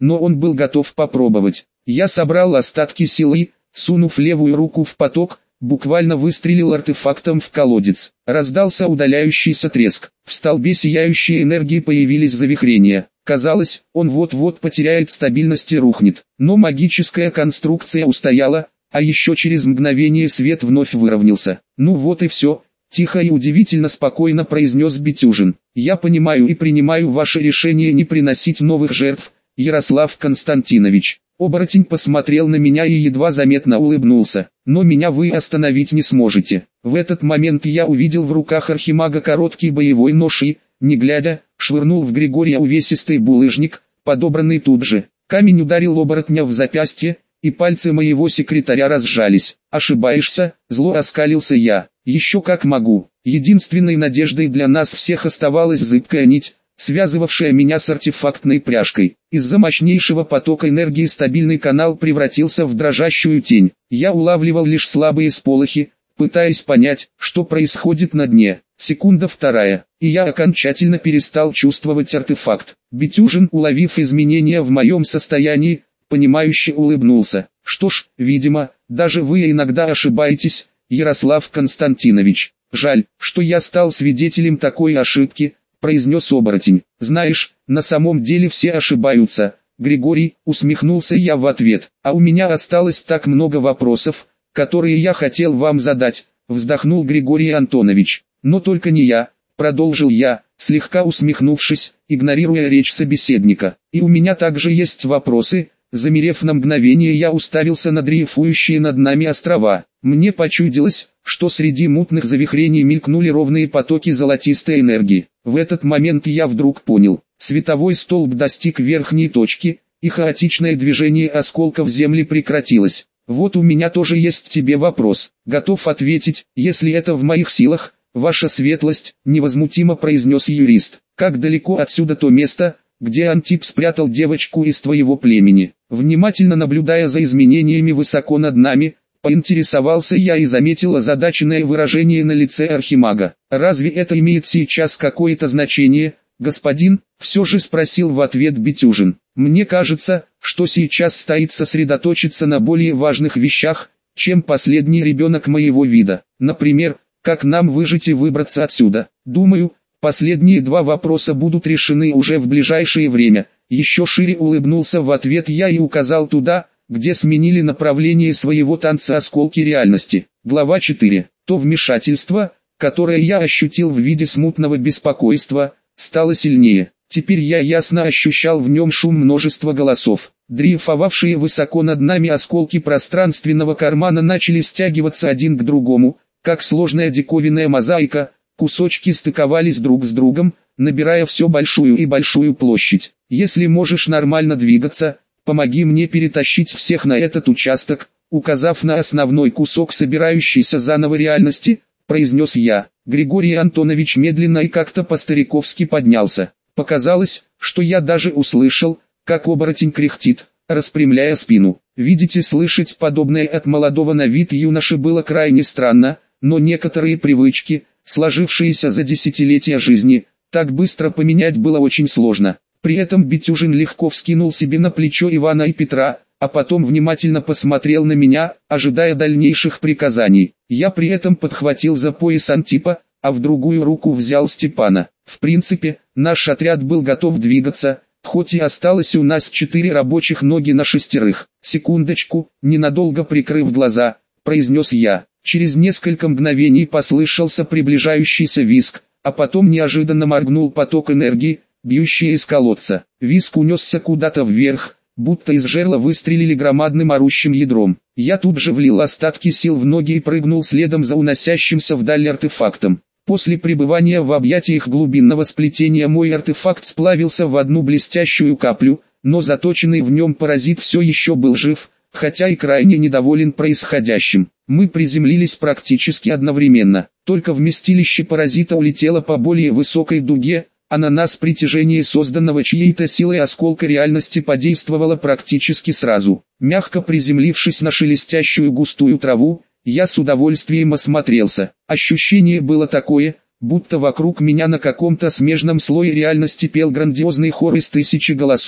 но он был готов попробовать. Я собрал остатки силы, сунув левую руку в поток, буквально выстрелил артефактом в колодец. Раздался удаляющийся треск. В столбе сияющей энергии появились завихрения. Казалось, он вот-вот потеряет стабильность и рухнет. Но магическая конструкция устояла, а еще через мгновение свет вновь выровнялся. «Ну вот и все», — тихо и удивительно спокойно произнес Битюжин. «Я понимаю и принимаю ваше решение не приносить новых жертв, Ярослав Константинович». Оборотень посмотрел на меня и едва заметно улыбнулся. «Но меня вы остановить не сможете». В этот момент я увидел в руках архимага короткий боевой нож и, не глядя, швырнул в Григория увесистый булыжник, подобранный тут же. Камень ударил оборотня в запястье, и пальцы моего секретаря разжались. «Ошибаешься», — зло оскалился я. «Еще как могу». Единственной надеждой для нас всех оставалась зыбкая нить, связывавшая меня с артефактной пряжкой. Из-за мощнейшего потока энергии стабильный канал превратился в дрожащую тень. Я улавливал лишь слабые сполохи, пытаясь понять, что происходит на дне. Секунда вторая, и я окончательно перестал чувствовать артефакт. Битюжин, уловив изменения в моем состоянии, понимающе улыбнулся. «Что ж, видимо, даже вы иногда ошибаетесь, Ярослав Константинович. Жаль, что я стал свидетелем такой ошибки», — произнес оборотень. «Знаешь, на самом деле все ошибаются, Григорий», — усмехнулся я в ответ. «А у меня осталось так много вопросов, которые я хотел вам задать», — вздохнул Григорий Антонович. «Но только не я», — продолжил я, слегка усмехнувшись, игнорируя речь собеседника. «И у меня также есть вопросы». Замерев на мгновение, я уставился на дрейфующие над нами острова. Мне почудилось, что среди мутных завихрений мелькнули ровные потоки золотистой энергии. В этот момент я вдруг понял, световой столб достиг верхней точки, и хаотичное движение осколков Земли прекратилось. «Вот у меня тоже есть тебе вопрос. Готов ответить, если это в моих силах, ваша светлость», — невозмутимо произнес юрист. «Как далеко отсюда то место, где Антип спрятал девочку из твоего племени?» Внимательно наблюдая за изменениями высоко над нами, поинтересовался я и заметил озадаченное выражение на лице архимага. «Разве это имеет сейчас какое-то значение, господин?» — все же спросил в ответ Битюжин. «Мне кажется, что сейчас стоит сосредоточиться на более важных вещах, чем последний ребенок моего вида. Например, как нам выжить и выбраться отсюда. Думаю, последние два вопроса будут решены уже в ближайшее время». Еще шире улыбнулся в ответ я и указал туда, где сменили направление своего танца осколки реальности. Глава 4. То вмешательство, которое я ощутил в виде смутного беспокойства, стало сильнее. Теперь я ясно ощущал в нем шум множества голосов. Дрейфовавшие высоко над нами осколки пространственного кармана начали стягиваться один к другому, как сложная диковинная мозаика, кусочки стыковались друг с другом, набирая все большую и большую площадь. «Если можешь нормально двигаться, помоги мне перетащить всех на этот участок», указав на основной кусок собирающейся заново реальности, произнес я. Григорий Антонович медленно и как-то по-стариковски поднялся. Показалось, что я даже услышал, как оборотень кряхтит, распрямляя спину. Видеть и слышать подобное от молодого на вид юноши было крайне странно, но некоторые привычки, сложившиеся за десятилетия жизни, так быстро поменять было очень сложно. При этом Битюжин легко вскинул себе на плечо Ивана и Петра, а потом внимательно посмотрел на меня, ожидая дальнейших приказаний. Я при этом подхватил за пояс Антипа, а в другую руку взял Степана. В принципе, наш отряд был готов двигаться, хоть и осталось у нас 4 рабочих ноги на 6. «Секундочку», ненадолго прикрыв глаза, произнес я. Через несколько мгновений послышался приближающийся визг, а потом неожиданно моргнул поток энергии, бьющий из колодца. Визг унесся куда-то вверх, будто из жерла выстрелили громадным орущим ядром. Я тут же влил остатки сил в ноги и прыгнул следом за уносящимся вдаль артефактом. После пребывания в объятиях глубинного сплетения мой артефакт сплавился в одну блестящую каплю, но заточенный в нем паразит все еще был жив, хотя и крайне недоволен происходящим. Мы приземлились практически одновременно, только вместилище паразита улетело по более высокой дуге, а на нас притяжение созданного чьей-то силой осколка реальности подействовало практически сразу. Мягко приземлившись на шелестящую густую траву, я с удовольствием осмотрелся. Ощущение было такое, будто вокруг меня на каком-то смежном слое реальности пел грандиозный хор из 1000 голосов.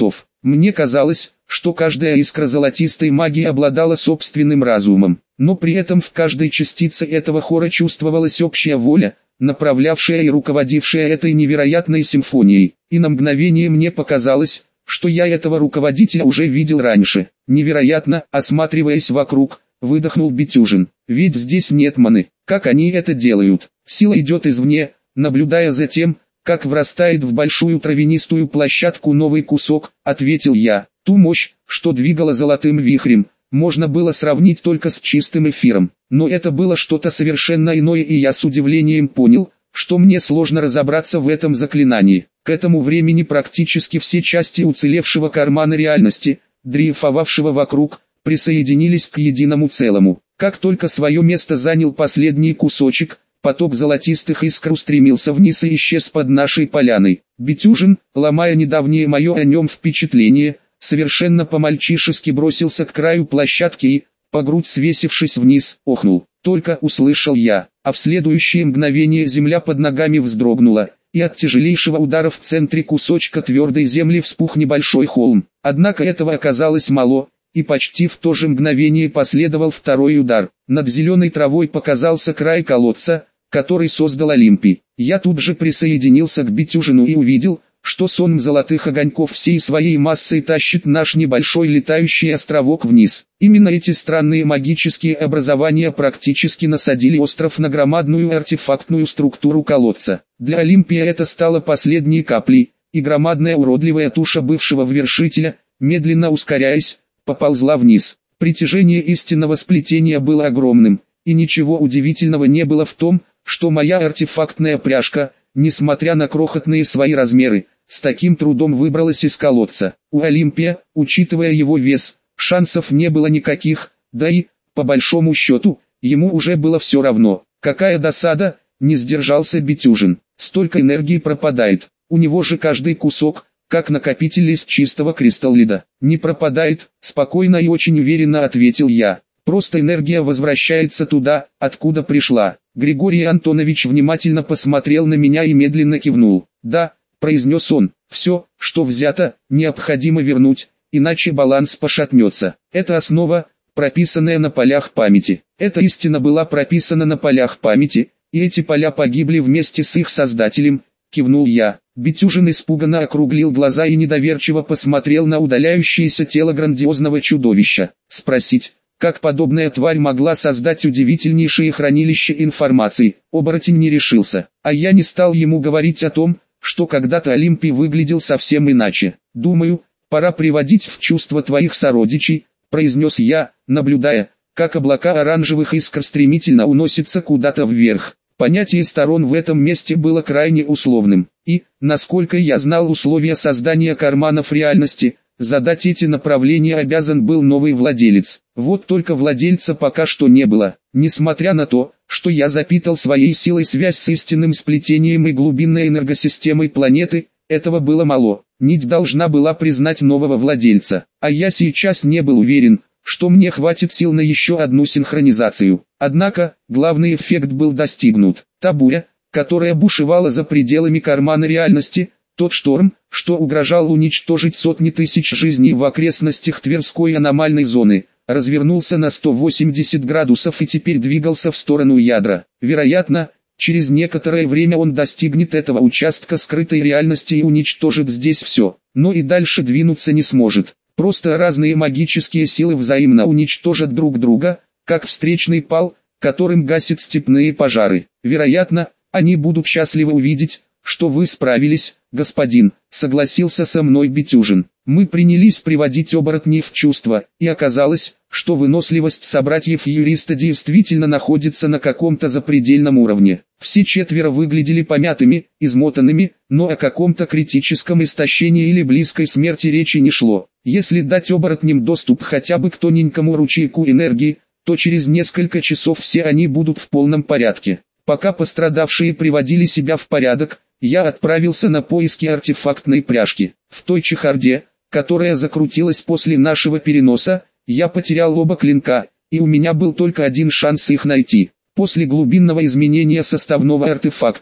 Мне казалось, что каждая искра золотистой магии обладала собственным разумом, но при этом в каждой частице этого хора чувствовалась общая воля, направлявшая и руководившая этой невероятной симфонией, и на мгновение мне показалось, что я этого руководителя уже видел раньше. Невероятно, осматриваясь вокруг, выдохнул Битюжин. Ведь здесь нет маны. Как они это делают? Сила идет извне. Наблюдая за тем, как врастает в большую травянистую площадку новый кусок, ответил я. Ту мощь, что двигала золотым вихрем, можно было сравнить только с чистым эфиром. Но это было что-то совершенно иное, и я с удивлением понял, что мне сложно разобраться в этом заклинании. К этому времени практически все части уцелевшего кармана реальности, дрейфовавшего вокруг, присоединились к единому целому. Как только свое место занял последний кусочек, поток золотистых искр устремился вниз и исчез под нашей поляной. Битюжин, ломая недавнее мое о нем впечатление, совершенно по-мальчишески бросился к краю площадки и, по грудь свесившись вниз, охнул. Только услышал я, а в следующее мгновение земля под ногами вздрогнула, и от тяжелейшего удара в центре кусочка твердой земли вспух небольшой холм. Однако этого оказалось мало, и почти в то же мгновение последовал второй удар. Над зеленой травой показался край колодца, который создал Олимпий. Я тут же присоединился к Битюжину и увидел, что сон золотых огоньков всей своей массой тащит наш небольшой летающий островок вниз. Именно эти странные магические образования практически насадили остров на громадную артефактную структуру колодца. Для Олимпия это стало последней каплей, и громадная уродливая туша бывшего вершителя, медленно ускоряясь, поползла вниз. Притяжение истинного сплетения было огромным, и ничего удивительного не было в том, что моя артефактная пряжка, несмотря на крохотные свои размеры, с таким трудом выбралась из колодца. У Олимпия, учитывая его вес, шансов не было никаких, да и, по большому счету, ему уже было все равно. Какая досада, не сдержался Битюжин. Столько энергии пропадает, у него же каждый кусок, как накопитель из чистого кристаллида. Не пропадает, спокойно и очень уверенно ответил я. Просто энергия возвращается туда, откуда пришла. Григорий Антонович внимательно посмотрел на меня и медленно кивнул. Да, произнес он, все, что взято, необходимо вернуть, иначе баланс пошатнется. Это основа, прописанная на полях памяти. Эта истина была прописана на полях памяти, и эти поля погибли вместе с их создателем, кивнул я. Битюжин испуганно округлил глаза и недоверчиво посмотрел на удаляющееся тело грандиозного чудовища. Спросить, как подобная тварь могла создать удивительнейшее хранилище информации, оборотень не решился, а я не стал ему говорить о том, что когда-то Олимпий выглядел совсем иначе. «Думаю, пора приводить в чувство твоих сородичей», — произнес я, наблюдая, как облака оранжевых искр стремительно уносятся куда-то вверх. Понятие сторон в этом месте было крайне условным, и, насколько я знал условия создания карманов реальности, задать эти направления обязан был новый владелец. Вот только владельца пока что не было. Несмотря на то, что я запитал своей силой связь с истинным сплетением и глубинной энергосистемой планеты, этого было мало. Нить должна была признать нового владельца, а я сейчас не был уверен, что мне хватит сил на еще одну синхронизацию. Однако, главный эффект был достигнут. Та буря, которая бушевала за пределами кармана реальности, тот шторм, что угрожал уничтожить сотни тысяч жизней в окрестностях Тверской аномальной зоны, развернулся на 180 градусов и теперь двигался в сторону ядра. Вероятно, через некоторое время он достигнет этого участка скрытой реальности и уничтожит здесь все, но и дальше двинуться не сможет. Просто разные магические силы взаимно уничтожат друг друга, как встречный пал, которым гасят степные пожары. Вероятно, они будут счастливы увидеть, что вы справились, господин, согласился со мной Битюжин. Мы принялись приводить оборотней в чувство, и оказалось, что выносливость собратьев-юриста действительно находится на каком-то запредельном уровне. Все четверо выглядели помятыми, измотанными, но о каком-то критическом истощении или близкой смерти речи не шло. Если дать оборотням доступ хотя бы к тоненькому ручейку энергии, то через несколько часов все они будут в полном порядке. Пока пострадавшие приводили себя в порядок, я отправился на поиски артефактной пряжки. В той чехарде, которая закрутилась после нашего переноса, я потерял оба клинка, и у меня был только один шанс их найти. После глубинного изменения составного артефакта,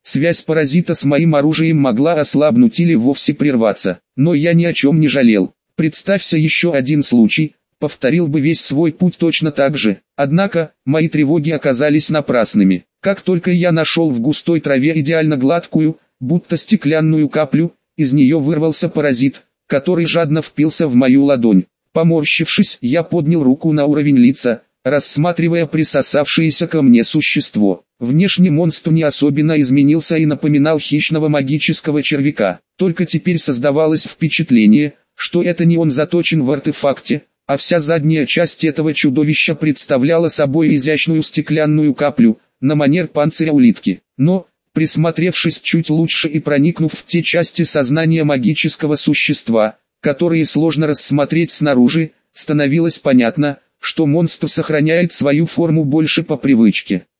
Связь паразита с моим оружием могла ослабнуть или вовсе прерваться, но я ни о чем не жалел. Представься еще один случай, повторил бы весь свой путь точно так же. Однако, мои тревоги оказались напрасными. Как только я нашел в густой траве идеально гладкую, будто стеклянную каплю, из нее вырвался паразит, который жадно впился в мою ладонь. Поморщившись, я поднял руку на уровень лица, рассматривая присосавшееся ко мне существо. Внешне монстр не особенно изменился и напоминал хищного магического червяка. Только теперь создавалось впечатление, что это не он заточен в артефакте, а вся задняя часть этого чудовища представляла собой изящную стеклянную каплю, на манер панциря улитки. Но, присмотревшись чуть лучше и проникнув в те части сознания магического существа, которые сложно рассмотреть снаружи, становилось понятно, что монстр сохраняет свою форму больше по привычке.